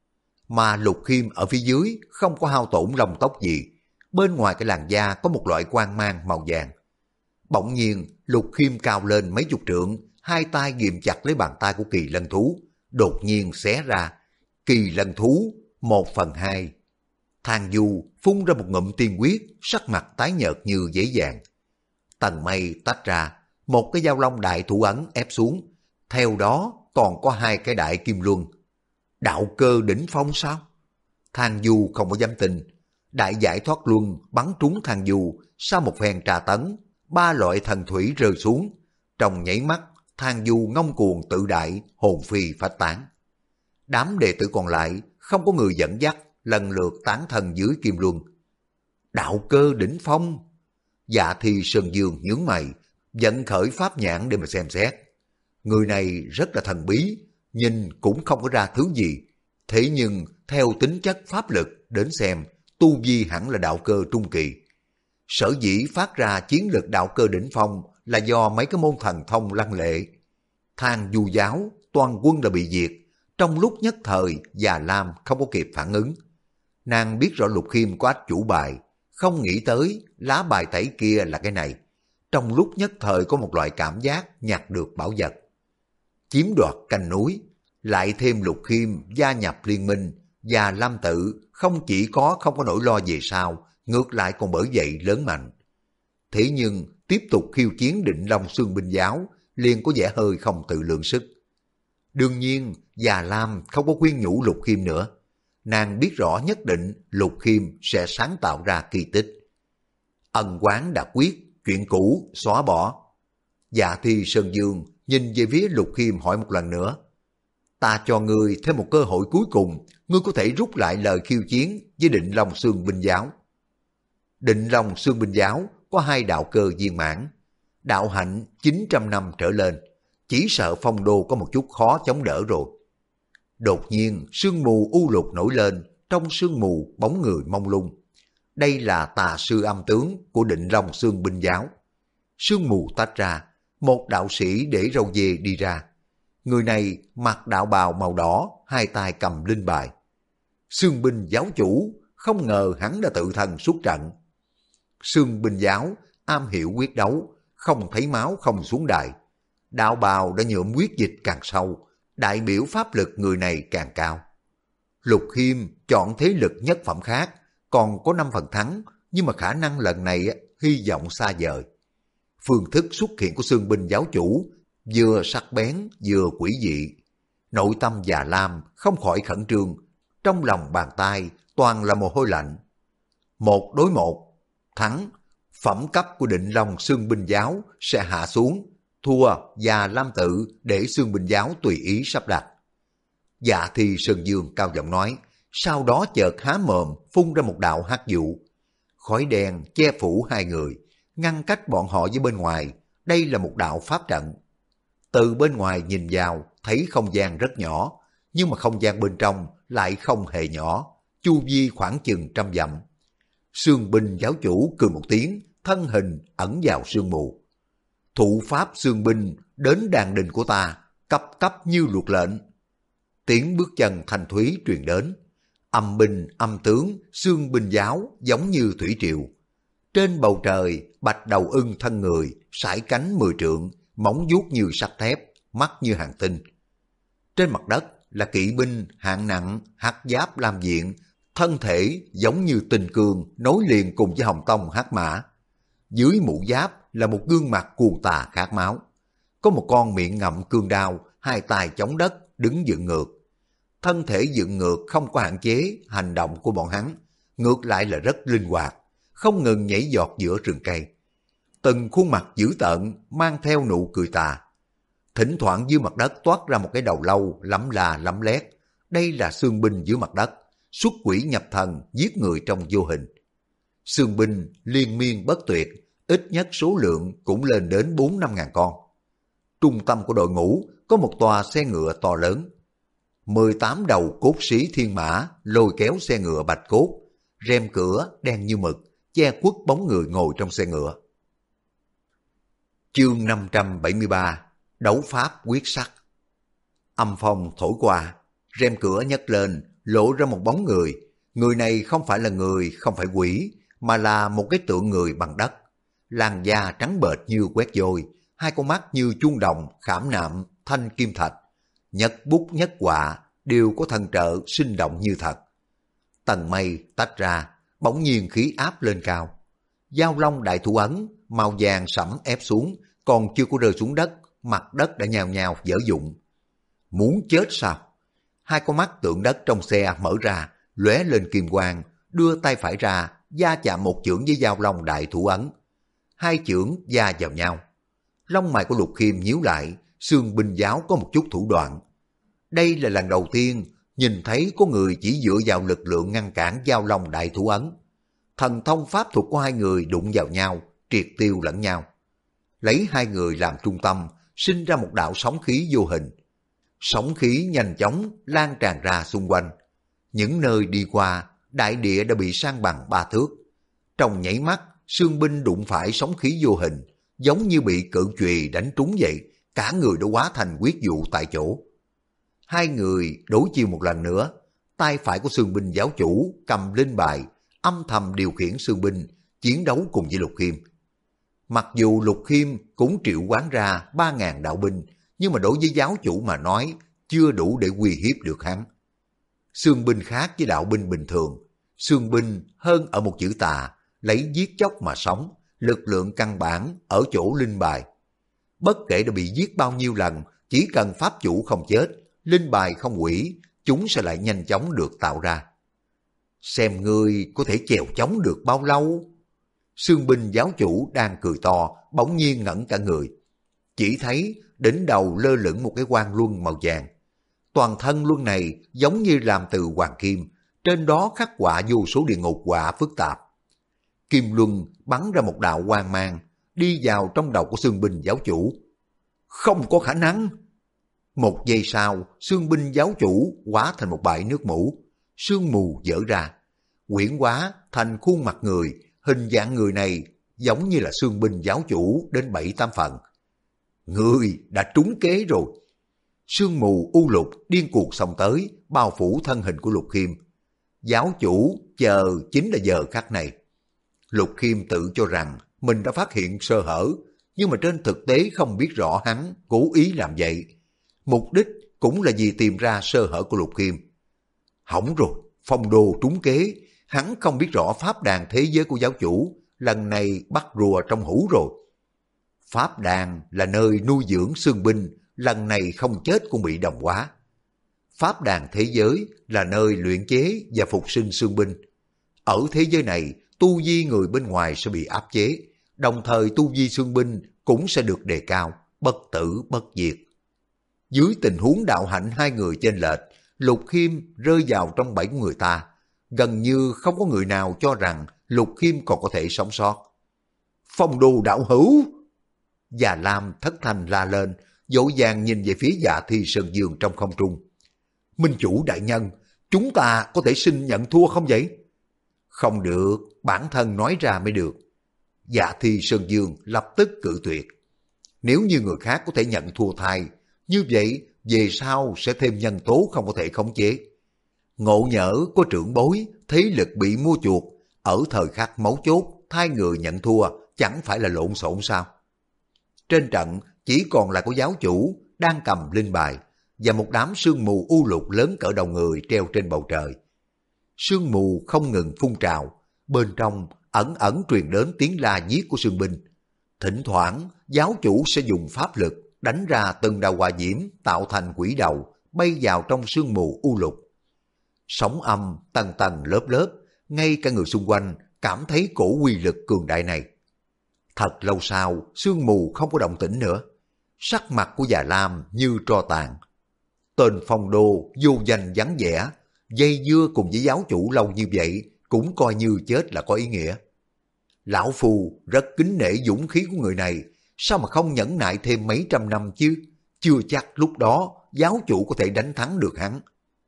mà Lục Khiêm ở phía dưới không có hao tổn lông tóc gì. Bên ngoài cái làn da có một loại quang mang màu vàng. Bỗng nhiên Lục Khiêm cao lên mấy chục trượng, hai tay ghìm chặt lấy bàn tay của kỳ lân thú, đột nhiên xé ra. Kỳ lân thú 1/2. Thang Du phun ra một ngụm tiên huyết, sắc mặt tái nhợt như giấy vàng. Tầng mây tách ra, một cái dao long đại thủ ấn ép xuống, theo đó còn có hai cái đại kim luân. Đạo cơ đỉnh phong sao? Thang Du không có dám tin. Đại giải thoát luân bắn trúng Thang Du, sau một phen trà tấn, 3 loại thần thủy rơi xuống. Trong nháy mắt, Thang Du ngông cuồng tự đại, hồn phi phách tán. Đám đệ tử còn lại không có người dẫn dắt, lần lượt tán thân dưới kim luân. Đạo cơ đỉnh phong. Dạ Thi Sơn Dương nhướng mày, dẫn khởi pháp nhãn để mà xem xét. Người này rất là thần bí, nhìn cũng không có ra thứ gì. Thế nhưng theo tính chất pháp lực đến xem, tu vi hẳn là đạo cơ trung kỳ. Sở dĩ phát ra chiến lực đạo cơ đỉnh phong là do mấy cái môn thần thông lăng lệ. Thang Du giáo, toàn quân đã bị diệt. Trong lúc nhất thời, Già Lam không có kịp phản ứng. Nàng biết rõ Lục Khiêm có ách chủ bài, không nghĩ tới lá bài tẩy kia là cái này. Trong lúc nhất thời có một loại cảm giác nhặt được bảo vật. Chiếm đoạt canh núi, lại thêm Lục Khiêm gia nhập liên minh, và Lam Tự không chỉ không có nỗi lo về sau, ngược lại còn bởi vậy lớn mạnh. Thế nhưng tiếp tục khiêu chiến Định Long Xương Binh giáo liền có vẻ hơi không tự lượng sức. Đương nhiên, Già Lam không có khuyên nhủ Lục Khiêm nữa. Nàng biết rõ nhất định Lục Khiêm sẽ sáng tạo ra kỳ tích. Ân oán đã quyết, chuyện cũ xóa bỏ. Dạ Thi Sơn Dương nhìn về phía Lục Khiêm hỏi một lần nữa. Ta cho ngươi thêm một cơ hội cuối cùng, ngươi có thể rút lại lời khiêu chiến với Định Long Xương Binh giáo. Định Long Xương Binh giáo có 2 đạo cơ viên mãn, đạo hạnh 900 năm trở lên, chỉ sợ phong đô có một chút khó chống đỡ rồi. Đột nhiên sương mù u lục nổi lên, trong sương mù bóng người mông lung. Đây là tà sư âm tướng của Định Long Xương Binh giáo. Sương mù tách ra, một đạo sĩ để râu dê đi ra. Người này mặc đạo bào màu đỏ, hai tay cầm linh bài. Xương Binh giáo chủ, không ngờ hắn đã tự thân xuất trận. Xương Binh giáo am hiểu quyết đấu, không thấy máu không xuống đài. Đạo bào đã nhuộm huyết dịch càng sâu, đại biểu pháp lực người này càng cao. Lục Khiêm chọn thế lực nhất phẩm khác, còn có 5 phần thắng, nhưng mà khả năng lần này hy vọng xa vời. Phương thức xuất hiện của Xương Binh giáo chủ vừa sắc bén vừa quỷ dị. Nội tâm Già Lam không khỏi khẩn trương, trong lòng bàn tay toàn là mồ hôi lạnh. 1 đối 1, thắng, phẩm cấp của Định Long Xương Binh giáo sẽ hạ xuống, thua Già Lam Tự để Xương Binh giáo tùy ý sắp đặt. Dạ Thi Sơn Dương cao giọng nói, sau đó chợt há mồm phun ra một đạo hắc vụ. Khói đen che phủ 2 người, ngăn cách bọn họ với bên ngoài. Đây là một đạo pháp trận. Từ bên ngoài nhìn vào thấy không gian rất nhỏ, nhưng mà không gian bên trong lại không hề nhỏ, chu vi khoảng chừng 100 dặm. Xương Binh giáo chủ cười một tiếng, thân hình ẩn vào sương mù. Thụ pháp Xương Binh đến đàn đình của ta, cấp cấp như luật lệnh. Tiếng bước chân thanh thúy truyền đến. Âm binh âm tướng Xương Binh giáo giống như thủy triều. Trên bầu trời bạch đầu ưng thân người, sải cánh 10 trượng, móng vuốt như sắt thép, mắt như hàng tinh. Trên mặt đất là kỵ binh hạng nặng hắc giáp lam diện, thân thể giống như tinh cương nối liền cùng với Hồng Tông hắc mã. Dưới mũ giáp là một gương mặt cuồng tà khát máu. Có một con miệng ngậm cương đao, hai tay chống đất, đứng dựng ngược. Thân thể dựng ngược không có hạn chế hành động của bọn hắn, ngược lại là rất linh hoạt, không ngừng nhảy giọt giữa rừng cây. Từng khuôn mặt dữ tợn mang theo nụ cười tà. Thỉnh thoảng dưới mặt đất toát ra một cái đầu lâu lắm là lắm lét. Đây là Xương Binh dưới mặt đất, xuất quỷ nhập thần giết người trong vô hình. Xương Binh liên miên bất tuyệt, ít nhất số lượng cũng lên đến 4-5 ngàn con. Trung tâm của đội ngũ có một tòa xe ngựa to lớn. 18 đầu cốt sĩ thiên mã lôi kéo xe ngựa bạch cốt, rèm cửa đen như mực, che khuất bóng người ngồi trong xe ngựa. Chương 573, đấu pháp quyết sắc. Âm phong thổi qua, rèm cửa nhấc lên, lộ ra một bóng người. Người này không phải là người, không phải quỷ, mà là một cái tượng người bằng đất. Làn da trắng bệch như quét vôi, hai con mắt như chuông đồng khảm nạm thanh kim thạch. Nhất bút nhất họa đều có thần trợ sinh động như thật. Tầng mây tách ra, bỗng nhiên khí áp lên cao. Giao long đại thủ ấn, màu vàng sẫm ép xuống, còn chưa có rơi xuống đất, mặt đất đã nhào nhào dở dụng. Muốn chết sao? Hai con mắt tượng đất trong xe mở ra, lóe lên kim quang, đưa tay phải ra, va chạm một chưởng với giao long đại thủ ấn. Hai chưởng va vào nhau. Lông mày của Lục Khiêm nhíu lại, xương binh giáo có một chút thủ đoạn. Đây là lần đầu tiên nhìn thấy có người chỉ dựa vào lực lượng ngăn cản giao long đại thủ ấn. Thần thông pháp thuật của hai người đụng vào nhau, triệt tiêu lẫn nhau. Lấy hai người làm trung tâm, sinh ra một đạo sóng khí vô hình. Sóng khí nhanh chóng lan tràn ra xung quanh. Những nơi đi qua, đại địa đã bị san bằng 3 thước. Trong nháy mắt, Sương binh đụng phải sóng khí vô hình, giống như bị cự chùy đánh trúng vậy, cả người đã hóa thành huyết vụ tại chỗ. Hai người đối chiêu một lần nữa, tay phải của Sương binh giáo chủ cầm linh bài, âm thầm điều khiển Sương binh, chiến đấu cùng với Lục Khiêm. Mặc dù Lục Khiêm cũng triệu hoán ra 3.000 đạo binh, nhưng mà đối với giáo chủ mà nói, chưa đủ để uy hiếp được hắn. Sương binh khác với đạo binh bình thường, Sương binh hơn ở một chữ tà, lấy giết chóc mà sống, lực lượng căn bản ở chỗ linh bài. Bất kể đã bị giết bao nhiêu lần, chỉ cần pháp chủ không chết, linh bài không hủy, chúng sẽ lại nhanh chóng được tạo ra. Xem ngươi có thể chèo chống được bao lâu? Sương binh giáo chủ đang cười to, bỗng nhiên ngẩn cả người. Chỉ thấy đỉnh đầu lơ lửng một cái quang luân màu vàng. Toàn thân luân này giống như làm từ hoàng kim, trên đó khắc họa vô số địa ngục họa phức tạp. Kim luân bắn ra một đạo quang mang, đi vào trong đầu của Sương binh giáo chủ. Không có khả năng! Một giây sau, Sương binh giáo chủ hóa thành một bãi nước mũ, sương mù vỡ ra, quyển hóa thành khuôn mặt người, hình dạng người này giống như là Sương binh giáo chủ đến 7-8 phần. Người đã trúng kế rồi. Sương mù u lục điên cuồng xông tới, bao phủ thân hình của Lục Khiêm. Giáo chủ chờ chính là giờ khắc này. Lục Khiêm tự cho rằng mình đã phát hiện sơ hở, nhưng mà trên thực tế không biết rõ hắn cố ý làm vậy. Mục đích cũng là vì tìm ra sơ hở của Lục Khiêm. Hỏng rồi, phong đồ trúng kế, hắn không biết rõ pháp đàn thế giới của giáo chủ, lần này bắt rùa trong hũ rồi. Pháp đàn là nơi nuôi dưỡng Sương binh, lần này không chết cũng bị đồng hóa. Pháp đàn thế giới là nơi luyện chế và phục sinh Sương binh. Ở thế giới này, tu vi người bên ngoài sẽ bị áp chế, đồng thời tu vi Sương binh cũng sẽ được đề cao, bất tử bất diệt. Dưới tình huống đạo hạnh hai người chênh lệch, Lục Khiêm rơi vào trong bẫy của người ta, gần như không có người nào cho rằng Lục Khiêm còn có thể sống sót. Phong đồ đạo hữu! Già Lam thất thanh la lên, dỗ dàng nhìn về phía Dạ Thi Sơn Dương trong không trung. Minh chủ đại nhân, chúng ta có thể xin nhận thua không vậy? Không được, bản thân nói ra mới được. Dạ Thi Sơn Dương lập tức cự tuyệt. Nếu như người khác có thể nhận thua thay, như vậy về sau sẽ thêm nhân tố không có thể khống chế. Ngộ nhỡ có trưởng bối, thế lực bị mua chuộc, ở thời khắc mấu chốt thay người nhận thua chẳng phải là lộn xộn sao? Trên trận chỉ còn lại có giáo chủ đang cầm linh bài và một đám sương mù u lục lớn cỡ đầu người treo trên bầu trời. Sương mù không ngừng phun trào, bên trong ẩn ẩn truyền đến tiếng la giết của Sương binh. Thỉnh thoảng giáo chủ sẽ dùng pháp lực đánh ra từng đạo hỏa diễm tạo thành quỷ đầu bay vào trong sương mù u lục. Sóng âm tầng tầng lớp lớp, ngay cả người xung quanh cảm thấy cổ uy lực cường đại này. Thật lâu sau, sương mù không có động tĩnh nữa. Sắc mặt của Già Lam như tro tàn. Tên Phong đô vô danh vắng vẻ, dây dưa cùng với giáo chủ lâu như vậy cũng coi như chết là có ý nghĩa. Lão Phu rất kính nể dũng khí của người này, sao mà không nhẫn nại thêm mấy trăm năm chứ? Chưa chắc lúc đó giáo chủ có thể đánh thắng được hắn.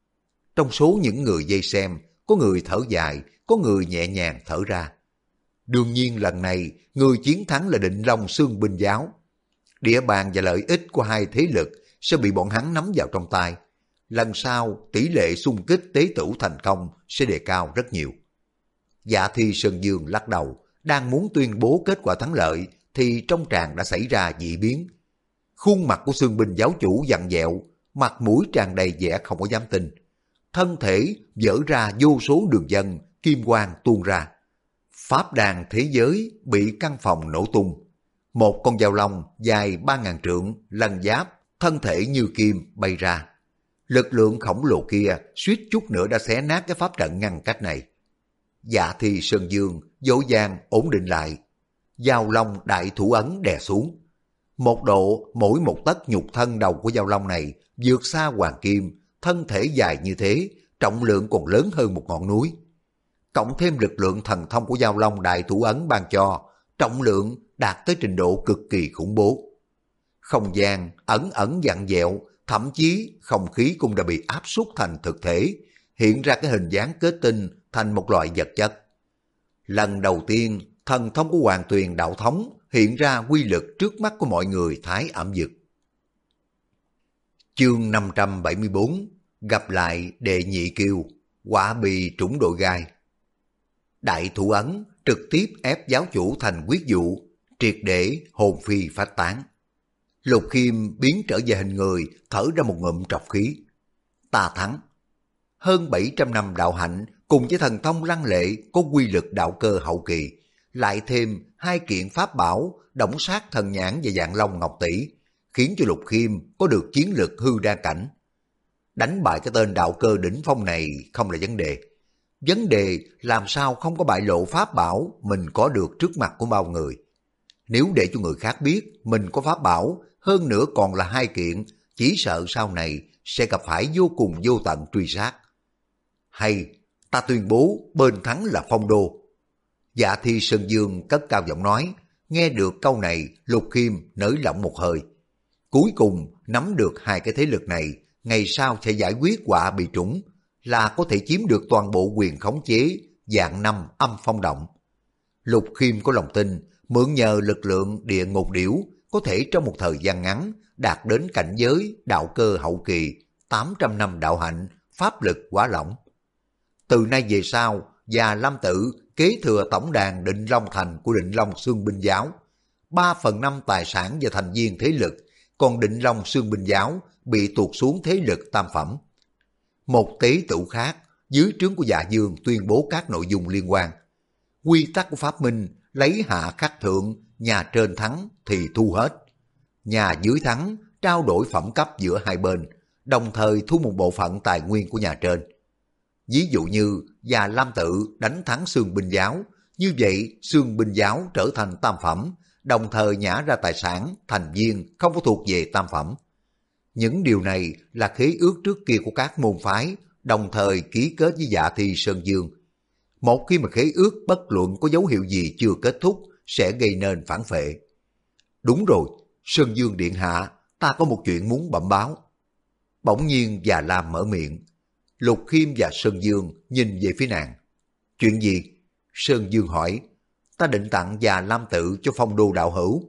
Trong số những người vây xem, có người thở dài, có người nhẹ nhàng thở ra. Đương nhiên lần này, người chiến thắng là Định Long Xương binh giáo. Địa bàn và lợi ích của hai thế lực sẽ bị bọn hắn nắm vào trong tay. lần sau tỷ lệ xung kích tế tử thành công sẽ đề cao rất nhiều. Dạ Thi Sơn Dương lắc đầu, đang muốn tuyên bố kết quả thắng lợi thì trong tràng đã xảy ra dị biến. Khuôn mặt của Xương Binh giáo chủ vặn vẹo, mặt mũi tràn đầy vẻ không có dám tin. Thân thể vỡ ra vô số đường vân, kim quang tuôn ra. Pháp đàn thế giới bị căn phòng nổ tung. Một con dao long dài 3.000 trượng, lân giáp, thân thể như kim bay ra. Lực lượng khổng lồ kia suýt chút nữa đã xé nát cái pháp trận ngăn cách này. Dạ Thi Sơn Dương dỗ dàng ổn định lại. Dao long đại thủ ấn đè xuống. Một độ mỗi một tấc nhục thân đầu của dao long này vượt xa hoàng kim, thân thể dài như thế, trọng lượng còn lớn hơn một ngọn núi. Cộng thêm lực lượng thần thông của dao long đại thủ ấn ban cho, trọng lượng đạt tới trình độ cực kỳ khủng bố. Không gian ẩn ẩn vặn vẹo, thậm chí không khí cũng đã bị áp suất thành thực thể, hiện ra cái hình dáng kết tinh thành một loại vật chất. Lần đầu tiên, thần thông của Hoàng Tuyền đạo thống hiện ra quy lực trước mắt của mọi người Thái ẩm dực. Chương 574, gặp lại đệ nhị kiêu, quả bì trũng đội gai. Đại thủ ấn trực tiếp ép giáo chủ thành quyết dụ, triệt để hồn phi phách tán. Lục Khiêm biến trở về hình người, thở ra một ngụm trọc khí. Ta thắng. Hơn 700 năm đạo hạnh cùng với thần thông lăng lệ có quy lực đạo cơ hậu kỳ, lại thêm hai kiện pháp bảo đổng sát thần nhãn và dạng long ngọc tỷ, khiến cho Lục Khiêm có được chiến lực hư đa cảnh. Đánh bại cái tên đạo cơ đỉnh phong này không là vấn đề. Vấn đề làm sao không có bại lộ pháp bảo mình có được trước mặt của bao người. Nếu để cho người khác biết mình có pháp bảo, hơn nữa còn là hai kiện, chỉ sợ sau này sẽ gặp phải vô cùng vô tận truy sát. Hay, ta tuyên bố bên thắng là Phong Đô. Dạ Thi Sơn Dương cất cao giọng nói, nghe được câu này Lục Khiêm nới lỏng một hơi. Cuối cùng nắm được hai cái thế lực này, ngày sau sẽ giải quyết quả bị trũng, là có thể chiếm được toàn bộ quyền khống chế dạng năm âm phong động. Lục Khiêm có lòng tin, mượn nhờ lực lượng địa ngục điểu, có thể trong một thời gian ngắn đạt đến cảnh giới đạo cơ hậu kỳ, 800 năm đạo hạnh, pháp lực quá lỏng. Từ nay về sau, Già Lam Tự kế thừa tổng đàn Định Long Thành của Định Long Xương Binh Giáo, 3/5 tài sản và thành viên thế lực, còn Định Long Xương Binh Giáo bị tuột xuống thế lực tam phẩm. Một tế tự khác, dưới trướng của Dạ Dương tuyên bố các nội dung liên quan. Quy tắc của Pháp Minh lấy hạ khắc thượng, nhà trên thắng thì thu hết. Nhà dưới thắng trao đổi phẩm cấp giữa hai bên, đồng thời thu một bộ phận tài nguyên của nhà trên. Ví dụ như Già Lam Tự đánh thắng Xương Binh Giáo, như vậy Xương Binh Giáo trở thành tam phẩm, đồng thời nhả ra tài sản, thành viên không có thuộc về tam phẩm. Những điều này là khế ước trước kia của các môn phái, đồng thời ký kết với Dạ Thi Sơn Dương. Một khi mà khế ước bất luận có dấu hiệu gì chưa kết thúc, sẽ gây nên phản phệ. Đúng rồi, Sơn Dương Điện Hạ, ta có một chuyện muốn bẩm báo. Bỗng nhiên Già Lam mở miệng. Lục Khiêm và Sơn Dương nhìn về phía nàng. Chuyện gì? Sơn Dương hỏi. Ta định tặng Già Lam Tự cho Phong Đô đạo hữu.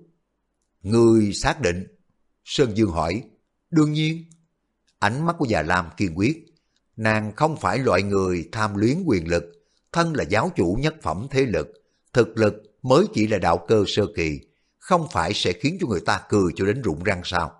Ngươi xác định? Sơn Dương hỏi. Đương nhiên. Ánh mắt của Già Lam kiên quyết. Nàng không phải loại người tham luyến quyền lực, thân là giáo chủ nhất phẩm thế lực, thực lực mới chỉ là đạo cơ sơ kỳ, không phải sẽ khiến cho người ta cười cho đến rụng răng sao?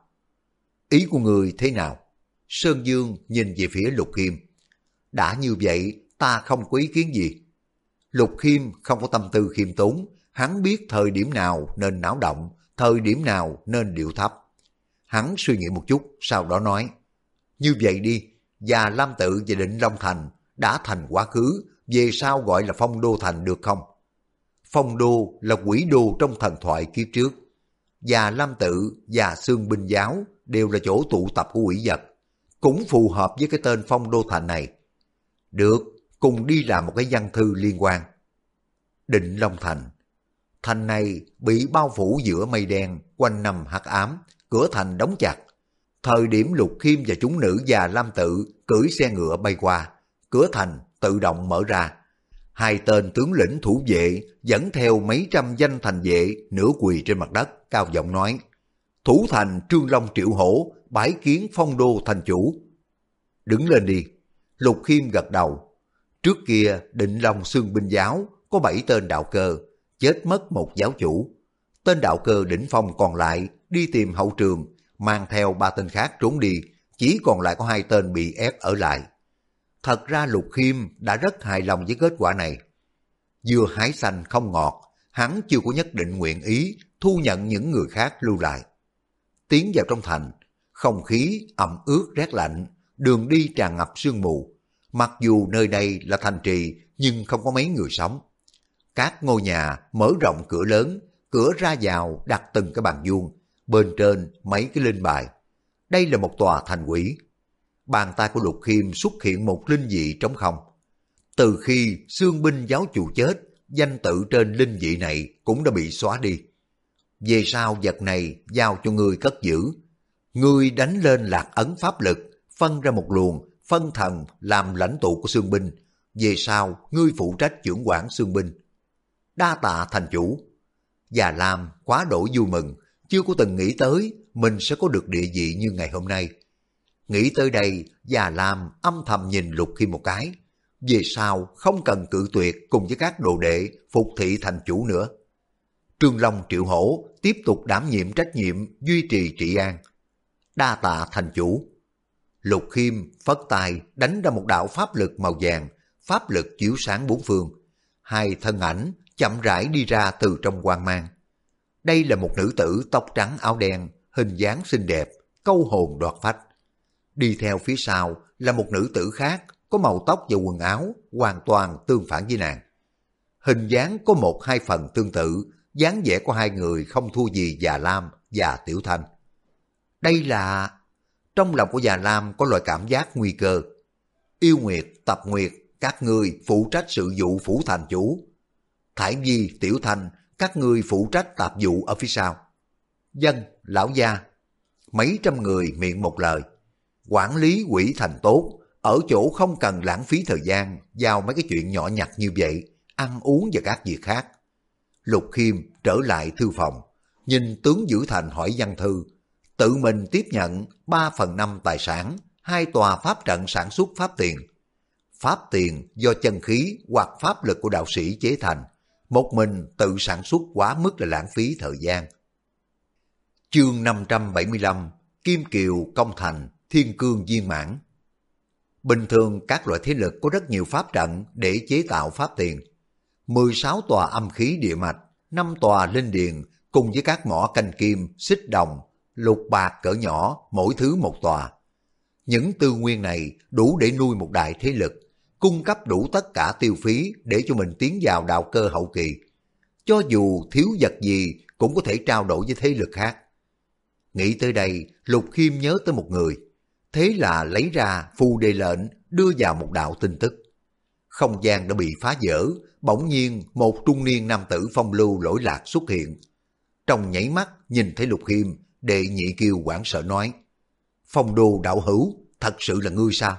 Ý của người thế nào? Sơn Dương nhìn về phía Lục Khiêm. Đã như vậy, ta không có ý kiến gì. Lục Khiêm không có tâm tư khiêm tốn, hắn biết thời điểm nào nên náo động, thời điểm nào nên điệu thấp. Hắn suy nghĩ một chút, sau đó nói, như vậy đi, Già Lam Tự và Định Long Thành đã thành quá khứ, về sau gọi là Phong Đô Thành được không? Phong Đô là quỷ đô trong thần thoại kiếp trước. Già Lam Tự và Xương Binh Giáo đều là chỗ tụ tập của quỷ vật, cũng phù hợp với cái tên Phong Đô Thành này. Được, cùng đi làm một cái văn thư liên quan. Định Long Thành. Thành này bị bao phủ giữa mây đen, quanh năm hắc ám, cửa thành đóng chặt. Thời điểm Lục Khiêm và chúng nữ Già Lam Tự cưỡi xe ngựa bay qua, cửa thành tự động mở ra. Hai tên tướng lĩnh thủ vệ dẫn theo mấy trăm danh thành vệ nửa quỳ trên mặt đất, cao giọng nói: Thủ thành Trương Long Triệu Hổ bái kiến Phong Đô thành chủ. Đứng lên đi. Lục Khiêm gật đầu. Trước kia Định Long Xương Binh Giáo có 7 tên đạo cơ, chết mất một giáo chủ. Tên đạo cơ đỉnh phong còn lại đi tìm hậu trường, mang theo 3 tên khác trốn đi, chỉ còn lại có 2 tên bị ép ở lại. Thật ra Lục Khiêm đã rất hài lòng với kết quả này. Dưa hái xanh không ngọt, hắn chưa có nhất định nguyện ý thu nhận những người khác lưu lại. Tiến vào trong thành, không khí ẩm ướt rét lạnh, đường đi tràn ngập sương mù. Mặc dù nơi đây là thành trì nhưng không có mấy người sống. Các ngôi nhà mở rộng cửa lớn, cửa ra vào đặt từng cái bàn vuông, bên trên mấy cái linh bài. Đây là một tòa thành quỷ. Bàn tay của Lục Khiêm xuất hiện một linh vị trống không. Từ khi Xương Binh giáo chủ chết, danh tự trên linh vị này cũng đã bị xóa đi. Về sau vật này giao cho ngươi cất giữ. Ngươi đánh lên lạc ấn pháp lực, phân ra một luồng phân thần làm lãnh tụ của Xương Binh. Về sau ngươi phụ trách trưởng quản Xương Binh. Đa tạ thành chủ. Già Lam quá đổi vui mừng, chưa có từng nghĩ tới mình sẽ có được địa vị như ngày hôm nay. Nghĩ tới đây, Già Lam âm thầm nhìn Lục Khiêm một cái. Về sau không cần cự tuyệt cùng với các đồ đệ phục thị thành chủ nữa. Trương Long Triệu Hổ tiếp tục đảm nhiệm trách nhiệm duy trì trị an. Đa tạ thành chủ. Lục Khiêm phất tay đánh ra một đạo pháp lực màu vàng, pháp lực chiếu sáng bốn phương. 2 thân ảnh chậm rãi đi ra từ trong quang mang. Đây là một nữ tử tóc trắng áo đen, hình dáng xinh đẹp, câu hồn đoạt phách. Đi theo phía sau là một nữ tử khác, có màu tóc và quần áo hoàn toàn tương phản với nàng. Hình dáng có 1-2 phần tương tự, dáng vẻ của 2 người không thua gì Già Lam và Tiểu Thanh. Đây là... Trong lòng của Già Lam có loại cảm giác nguy cơ. Yêu Nguyệt, Tập Nguyệt, các ngươi phụ trách sự vụ phủ thành chủ. Thải Nhi, Tiểu Thanh, các ngươi phụ trách tạp vụ ở phía sau. Dân, lão gia. Mấy trăm người miệng một lời. Quản lý quỷ thành tốt, ở chỗ không cần lãng phí thời gian vào mấy cái chuyện nhỏ nhặt như vậy, ăn uống và các việc khác. Lục Khiêm trở lại thư phòng, nhìn tướng giữ thành hỏi văn thư, tự mình tiếp nhận 3/5 tài sản, 2 tòa pháp trận sản xuất pháp tiền. Pháp tiền do chân khí hoặc pháp lực của đạo sĩ chế thành, một mình tự sản xuất quá mức là lãng phí thời gian. Chương 575, Kim Kiều công thành, Thiên Cương viên mãn. Bình thường các loại thế lực có rất nhiều pháp trận để chế tạo pháp tiền. 16 tòa âm khí địa mạch, 5 tòa linh điền cùng với các mỏ canh kim, xích đồng, lục bạc cỡ nhỏ, mỗi thứ một tòa. Những tư nguyên này đủ để nuôi một đại thế lực, cung cấp đủ tất cả tiêu phí để cho mình tiến vào đạo cơ hậu kỳ. Cho dù thiếu vật gì cũng có thể trao đổi với thế lực khác. Nghĩ tới đây, Lục Khiêm nhớ tới một người. Thế là lấy ra phù đề lệnh đưa vào một đạo tin tức. Không gian đã bị phá vỡ, bỗng nhiên một trung niên nam tử phong lưu lỗi lạc xuất hiện. Trong nhảy mắt nhìn thấy Lục Khiêm, Đệ Nhị Kiều hoảng sợ nói: Phong Đô đạo hữu, thật sự là ngươi sao?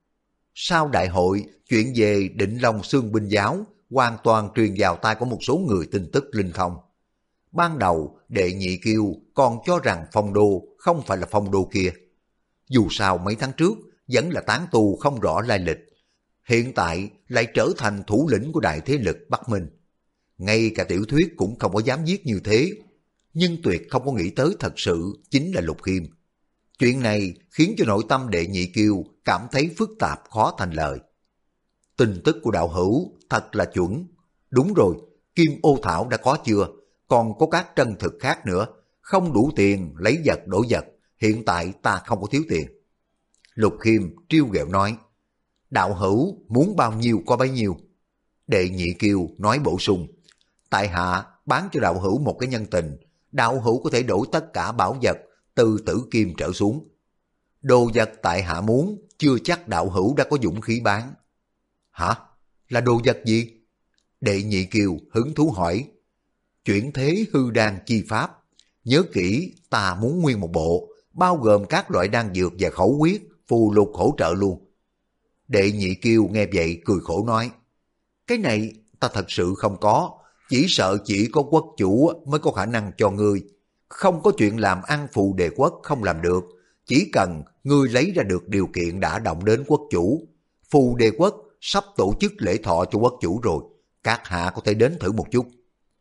Sau đại hội, chuyện về Định Long Xương Binh Giáo hoàn toàn truyền vào tai của một số người tin tức linh thông. Ban đầu Đệ Nhị Kiều còn cho rằng Phong Đô không phải là Phong Đô kia. Dù sao mấy tháng trước vẫn là tán tu không rõ lai lịch, hiện tại lại trở thành thủ lĩnh của đại thế lực Bắc Minh. Ngay cả tiểu thuyết cũng không có dám viết như thế, nhưng tuyệt không có nghĩ tới thật sự chính là Lục Khiêm. Chuyện này khiến cho nội tâm Đệ Nhị Kiều cảm thấy phức tạp khó thành lời. Tin tức của đạo hữu thật là chuẩn. Đúng rồi, Kim Ô Thảo đã có chưa? Còn có các chân thực khác nữa. Không đủ tiền lấy vật đổi vật. Hiện tại ta không có thiếu tiền. Lục Khiêm trêu ghẹo nói: Đạo hữu muốn bao nhiêu có bấy nhiêu. Đệ Nhị Kiều nói bổ sung: Tại hạ bán cho đạo hữu một cái nhân tình. Đạo hữu có thể đổi tất cả bảo vật từ tử kim trở xuống. Đồ vật tại hạ muốn, chưa chắc đạo hữu đã có dũng khí bán. Hả? Là đồ vật gì? Đệ Nhị Kiều hứng thú hỏi. Chuyển thế hư đan chi pháp. Nhớ kỹ, ta muốn nguyên một bộ, bao gồm các loại đan dược và khẩu quyết, phù lục hỗ trợ luôn. Đệ Nhị Kiều nghe vậy cười khổ nói: Cái này ta thật sự không có, chỉ sợ chỉ có quốc chủ mới có khả năng cho ngươi. Không có chuyện làm ăn phù đề quốc không làm được, Chỉ cần ngươi lấy ra được điều kiện đã động đến quốc chủ, Phù Đề Quốc sắp tổ chức lễ thọ cho quốc chủ rồi, các hạ có thể đến thử một chút.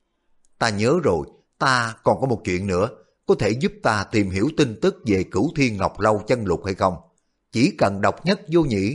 Ta nhớ rồi, ta còn có một chuyện nữa, có thể giúp ta tìm hiểu tin tức về Cửu Thiên Ngọc Lâu chân lục hay không? Chỉ cần độc nhất vô nhị.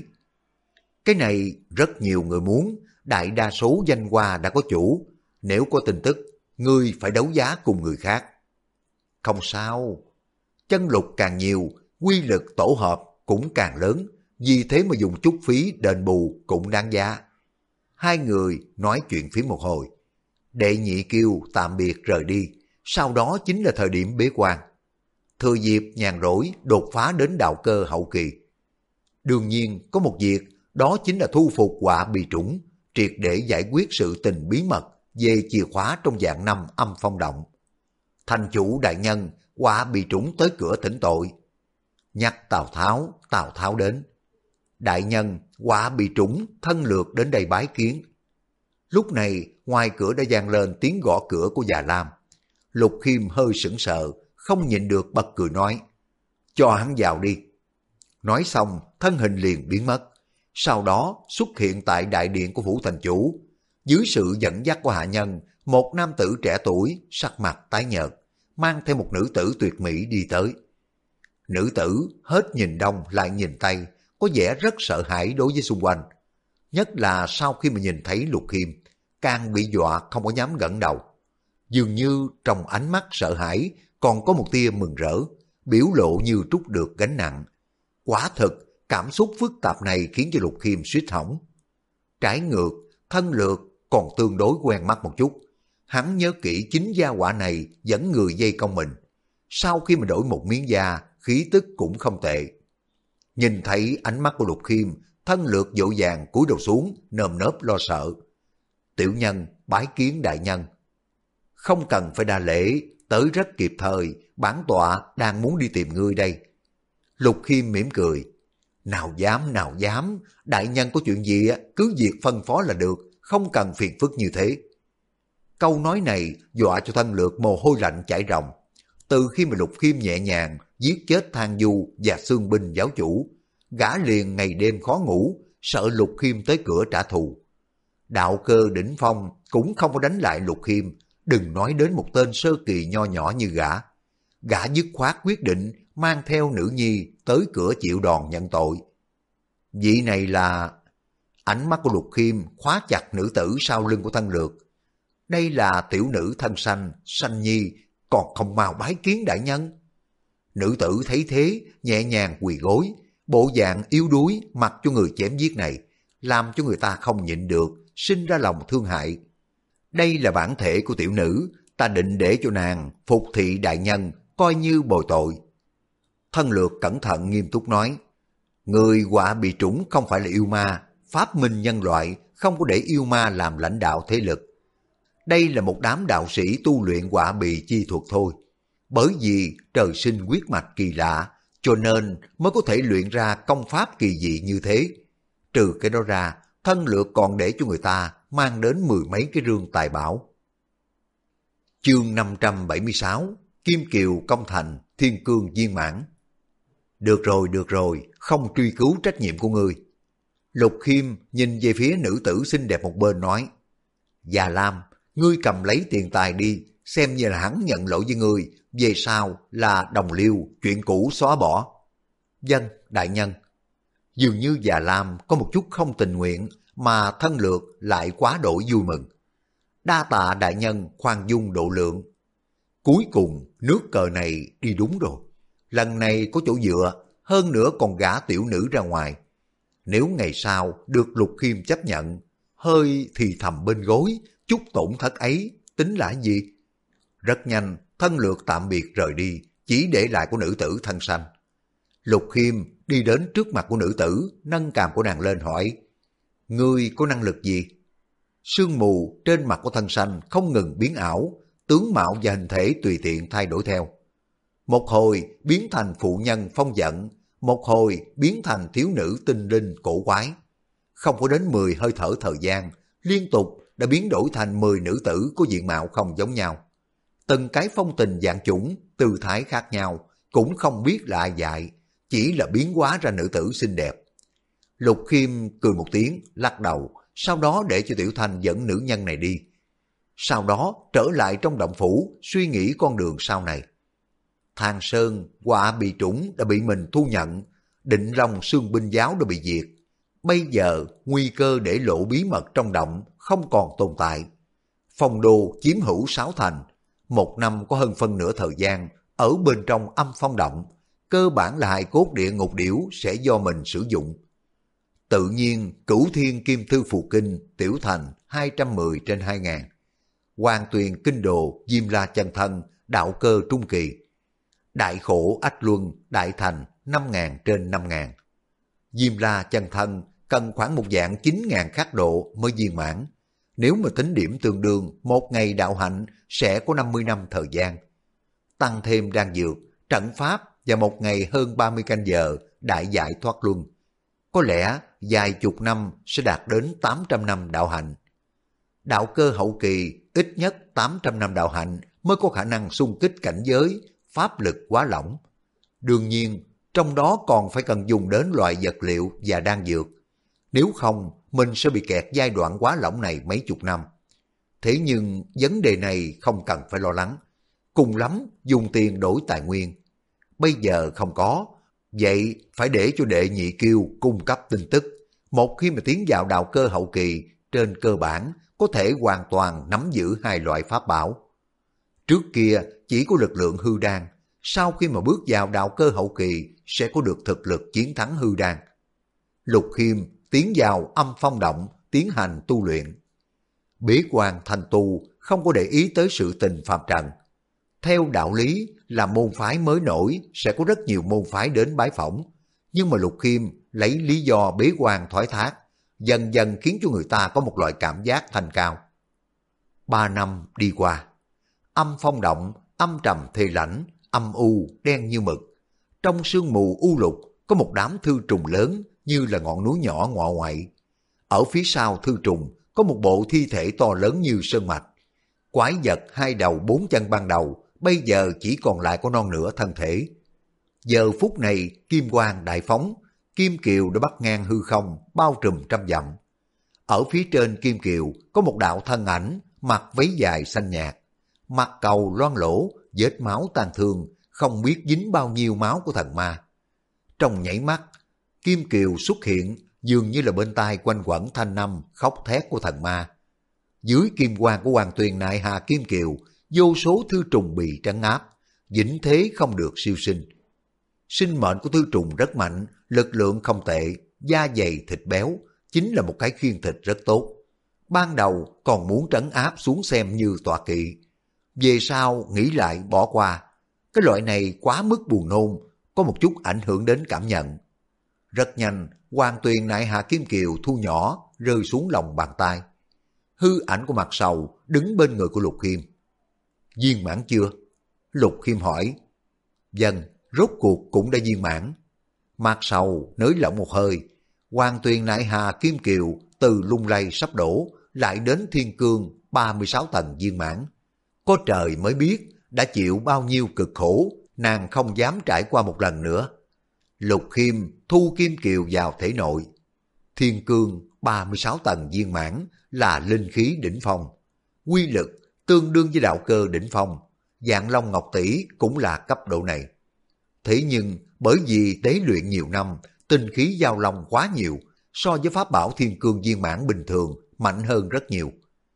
Cái này rất nhiều người muốn, đại đa số danh hoa đã có chủ. Nếu có tin tức, ngươi phải đấu giá cùng người khác. Không sao, chân lục càng nhiều, quy lực tổ hợp cũng càng lớn, vì thế mà dùng chút phí đền bù cũng đáng giá. Hai người nói chuyện phím một hồi. Đệ Nhị Kiêu tạm biệt rời đi, sau đó chính là thời điểm bế quan. Thừa dịp nhàn rỗi đột phá đến đạo cơ hậu kỳ. Đương nhiên có một việc, đó chính là thu phục Họa Bì Trũng, triệt để giải quyết sự tình bí mật về chìa khóa trong dạng năm âm phong động. Thành chủ đại nhân, Họa Bì Trũng tới cửa thỉnh tội. Nhắc Tào Tháo đến. Đại nhân, Họa Bì Trũng thân lược đến đây bái kiến. Lúc này, ngoài cửa đã vang lên tiếng gõ cửa của già Lam. Lục Khiêm hơi sững sờ, không nhịn được bật cười nói, cho hắn vào đi. Nói xong, thân hình liền biến mất. Sau đó xuất hiện tại đại điện của phủ thành chủ. Dưới sự dẫn dắt của hạ nhân, một nam tử trẻ tuổi, sắc mặt tái nhợt, mang theo một nữ tử tuyệt mỹ đi tới. Nữ tử hết nhìn đông lại nhìn tây, có vẻ rất sợ hãi đối với xung quanh. Nhất là sau khi mà nhìn thấy Lục Khiêm, càng bị dọa không có dám ngẩng đầu. Dường như trong ánh mắt sợ hãi còn có một tia mừng rỡ, biểu lộ như trút được gánh nặng. Quả thực, cảm xúc phức tạp này khiến cho Lục Khiêm suýt hỏng. Trái ngược, thân lược còn tương đối quen mắt một chút. Hắn nhớ kỹ chính gia hỏa này dẫn người dây công mình. Sau khi mà đổi một miếng da, khí tức cũng không tệ. Nhìn thấy ánh mắt của Lục Khiêm, thân lược vội vàng cúi đầu xuống, nơm nớp lo sợ. Tiểu nhân bái kiến đại nhân. Không cần phải đa lễ, tới rất kịp thời, bản tọa đang muốn đi tìm ngươi đây. Lục Khiêm mỉm cười. Nào dám, đại nhân có chuyện gì cứ việc phân phó là được, không cần phiền phức như thế. Câu nói này dọa cho thân lược mồ hôi lạnh chảy ròng. Từ khi mà Lục Khiêm nhẹ nhàng giết chết Thang Du và Xương Binh giáo chủ, gã liền ngày đêm khó ngủ, sợ Lục Khiêm tới cửa trả thù. Đạo cơ đỉnh phong cũng không có đánh lại Lục Khiêm, đừng nói đến một tên sơ kỳ nho nhỏ như gã. Gã dứt khoát quyết định mang theo nữ nhi tới cửa chịu đòn nhận tội. Vị này là... Ánh mắt của Lục Khiêm khóa chặt nữ tử sau lưng của thân lược. Đây là tiểu nữ thân sanh, sanh nhi, còn không mau bái kiến đại nhân. Nữ tử thấy thế, nhẹ nhàng quỳ gối, bộ dạng yếu đuối mặc cho người chém giết này, làm cho người ta không nhịn được, sinh ra lòng thương hại. Đây là bản thể của tiểu nữ, ta định để cho nàng phục thị đại nhân, coi như bồi tội. Thân lược cẩn thận nghiêm túc nói, người Họa Bì Trũng không phải là yêu ma, phát minh nhân loại, không có để yêu ma làm lãnh đạo thế lực. Đây là một đám đạo sĩ tu luyện Họa Bì chi thuật thôi. Bởi vì trời sinh huyết mạch kỳ lạ, cho nên mới có thể luyện ra công pháp kỳ dị như thế. Trừ cái đó ra, thân lược còn để cho người ta mang đến mười mấy cái rương tài bảo. Chương 576, Kim Kiều công thành, Thiên Cương viên mãn. Được rồi, không truy cứu trách nhiệm của ngươi. Lục Khiêm nhìn về phía nữ tử xinh đẹp một bên nói, Già Lam, ngươi cầm lấy tiền tài đi, xem như là hắn nhận lỗi với ngươi, về sau là đồng liêu, chuyện cũ xóa bỏ. Vâng, đại nhân. Dường như Già Lam có một chút không tình nguyện, mà thân lược lại quá đổi vui mừng. Đa tạ đại nhân khoan dung độ lượng. Cuối cùng nước cờ này đi đúng rồi. Lần này có chỗ dựa, hơn nữa còn gả tiểu nữ ra ngoài. Nếu ngày sau được Lục Khiêm chấp nhận, hơi thì thầm bên gối, chút tổn thất ấy tính là gì? Rất nhanh, thân lược tạm biệt rời đi, chỉ để lại của nữ tử thân sanh. Lục Khiêm đi đến trước mặt của nữ tử, nâng cằm của nàng lên hỏi, ngươi có năng lực gì? Sương mù trên mặt của thân sanh không ngừng biến ảo, tướng mạo và hình thể tùy tiện thay đổi theo. Một hồi biến thành phụ nhân phong giận, một hồi biến thành thiếu nữ tinh linh cổ quái. Không có đến 10 hơi thở thời gian, liên tục đã biến đổi thành 10 nữ tử có diện mạo không giống nhau. Từng cái phong tình dạng chủng, tư thái khác nhau, cũng không biết là ai dạy, chỉ là biến hóa ra nữ tử xinh đẹp. Lục Khiêm cười một tiếng, lắc đầu, sau đó để cho Tiểu Thanh dẫn nữ nhân này đi. Sau đó trở lại trong động phủ, suy nghĩ con đường sau này. Thang Sơn, Họa Bị Trũng đã bị mình thu nhận, Định Long Xương Binh Giáo đã bị diệt. Bây giờ nguy cơ để lộ bí mật trong động không còn tồn tại. Phong đô chiếm hữu 6 thành, một năm có hơn phân nửa thời gian ở bên trong âm phong động, cơ bản là hài cốt địa ngục điểu sẽ do mình sử dụng. Tự nhiên Cửu Thiên Kim Thư Phù Kinh tiểu thành 210/2000, Hoàng Tuyền Kinh Đồ Diêm La Chân Thân đạo cơ trung kỳ, Đại Khổ Ách Luân đại thành 5000/5000. Diêm La Chân Thân cần khoảng một dạng 9000 khắc độ mới viên mãn. Nếu mà tính điểm tương đương, một ngày đạo hạnh sẽ có 50 năm thời gian. Tăng thêm đan dược, trận pháp và một ngày hơn 30 canh giờ đại giải thoát luân. Có lẽ vài chục năm sẽ đạt đến 800 năm đạo hạnh. Đạo cơ hậu kỳ ít nhất 800 năm đạo hạnh mới có khả năng xung kích cảnh giới, pháp lực quá lỏng. Đương nhiên, trong đó còn phải cần dùng đến loại vật liệu và đan dược. Nếu không, mình sẽ bị kẹt giai đoạn quá lỏng này mấy chục năm. Thế nhưng vấn đề này không cần phải lo lắng. Cùng lắm dùng tiền đổi tài nguyên. Bây giờ không có, vậy phải để cho đệ nhị kiêu cung cấp tin tức. Một khi mà tiến vào đạo cơ hậu kỳ, trên cơ bản có thể hoàn toàn nắm giữ hai loại pháp bảo. Trước kia chỉ có lực lượng hư đan, sau khi mà bước vào đạo cơ hậu kỳ sẽ có được thực lực chiến thắng hư đan. Lục Khiêm tiến vào âm phong động tiến hành tu luyện. Bế quan thành tu không có để ý tới sự tình phàm trần. Theo đạo lý là môn phái mới nổi sẽ có rất nhiều môn phái đến bái phỏng, nhưng mà Lục Khiêm lấy lý do bế quan thoái thác, dần dần khiến cho người ta có một loại cảm giác thanh cao. 3 năm đi qua, âm phong động âm trầm thê lãnh, âm u đen như mực. Trong sương mù u lục có một đám thư trùng lớn như là ngọn núi nhỏ ngọ ngoại. Ở phía sau thư trùng có một bộ thi thể to lớn như sơn mạch. Quái vật hai đầu bốn chân ban đầu bây giờ chỉ còn lại có non nửa thân thể. Giờ phút này kim quang đại phóng, kim kiều đã bắt ngang hư không, bao trùm trăm dặm. Ở phía trên kim kiều có một đạo thân ảnh mặc váy dài xanh nhạt, mặt cầu loang lỗ, vết máu tàn thương, không biết dính bao nhiêu máu của thần ma. Trong nhảy mắt, kim kiều xuất hiện, dường như là bên tai quanh quẩn thanh âm khóc thét của thần ma. Dưới kim quang của Hoàng Tuyền Nại Hà kim kiều, vô số thư trùng bị trấn áp, vĩnh thế không được siêu sinh. Sinh mệnh của thư trùng rất mạnh, lực lượng không tệ, da dày thịt béo, chính là một cái khiên thịt rất tốt. Ban đầu còn muốn trấn áp xuống xem như tọa kỵ, về sau nghĩ lại bỏ qua. Cái loại này quá mức buồn nôn, có một chút ảnh hưởng đến cảm nhận. Rất nhanh, Hoàng Tuyền Nại Hà kim kiều thu nhỏ, rơi xuống lòng bàn tay. Hư ảnh của Mặt Sầu đứng bên người của Lục Khiêm. Viên mãn chưa? Lục Khiêm hỏi. Vâng, rốt cuộc cũng đã viên mãn. Mặt Sầu nới lỏng một hơi. Hoàng Tuyền Nại Hà kim kiều từ lung lay sắp đổ lại đến thiên cương 36 tầng viên mãn. Có trời mới biết đã chịu bao nhiêu cực khổ, nàng không dám trải qua một lần nữa. Lục Khiêm thu kim kiều vào thể nội. Thiên cương 36 tầng viên mãn là linh khí đỉnh phong. Quy lực tương đương với đạo cơ đỉnh phong. Dạng Long Ngọc Tỷ cũng là cấp độ này. Thế nhưng bởi vì tế luyện nhiều năm, tinh khí giao long quá nhiều, so với pháp bảo thiên cương viên mãn bình thường mạnh hơn rất nhiều.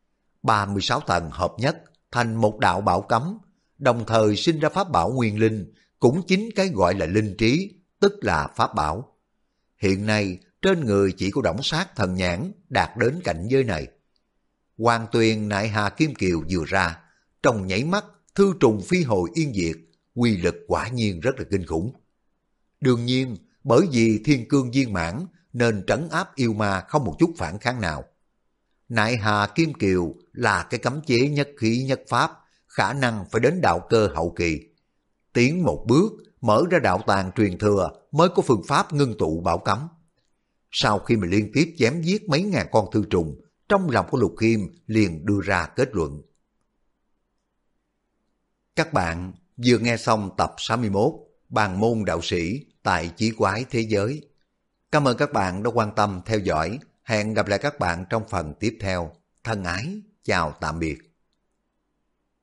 36 tầng hợp nhất thành một đạo bảo cấm, đồng thời sinh ra pháp bảo nguyên linh, cũng chính cái gọi là linh trí, tức là pháp bảo. Hiện nay trên người chỉ có Đổng Sát Thần Nhãn đạt đến cảnh giới này. Hoàng Tuyền Nại Hà kim kiều vừa ra, trong nhảy mắt thư trùng phi hồi yên diệt, quy lực quả nhiên rất là kinh khủng. Đương nhiên, bởi vì thiên cương viên mãn nên trấn áp yêu ma không một chút phản kháng nào. Nại Hà kim kiều là cái cấm chế nhất khí nhất pháp, khả năng phải đến đạo cơ hậu kỳ. Tiến một bước, mở ra đạo tàng truyền thừa mới có phương pháp ngưng tụ bảo cấm. Sau khi mà liên tiếp chém giết mấy ngàn con thư trùng, trong lòng của Lục Khiêm liền đưa ra kết luận. Các bạn vừa nghe xong tập 61 Bàn môn đạo sĩ tại Chí Quái Thế Giới. Cảm ơn các bạn đã quan tâm theo dõi. Hẹn gặp lại các bạn trong phần tiếp theo. Thân ái, chào tạm biệt.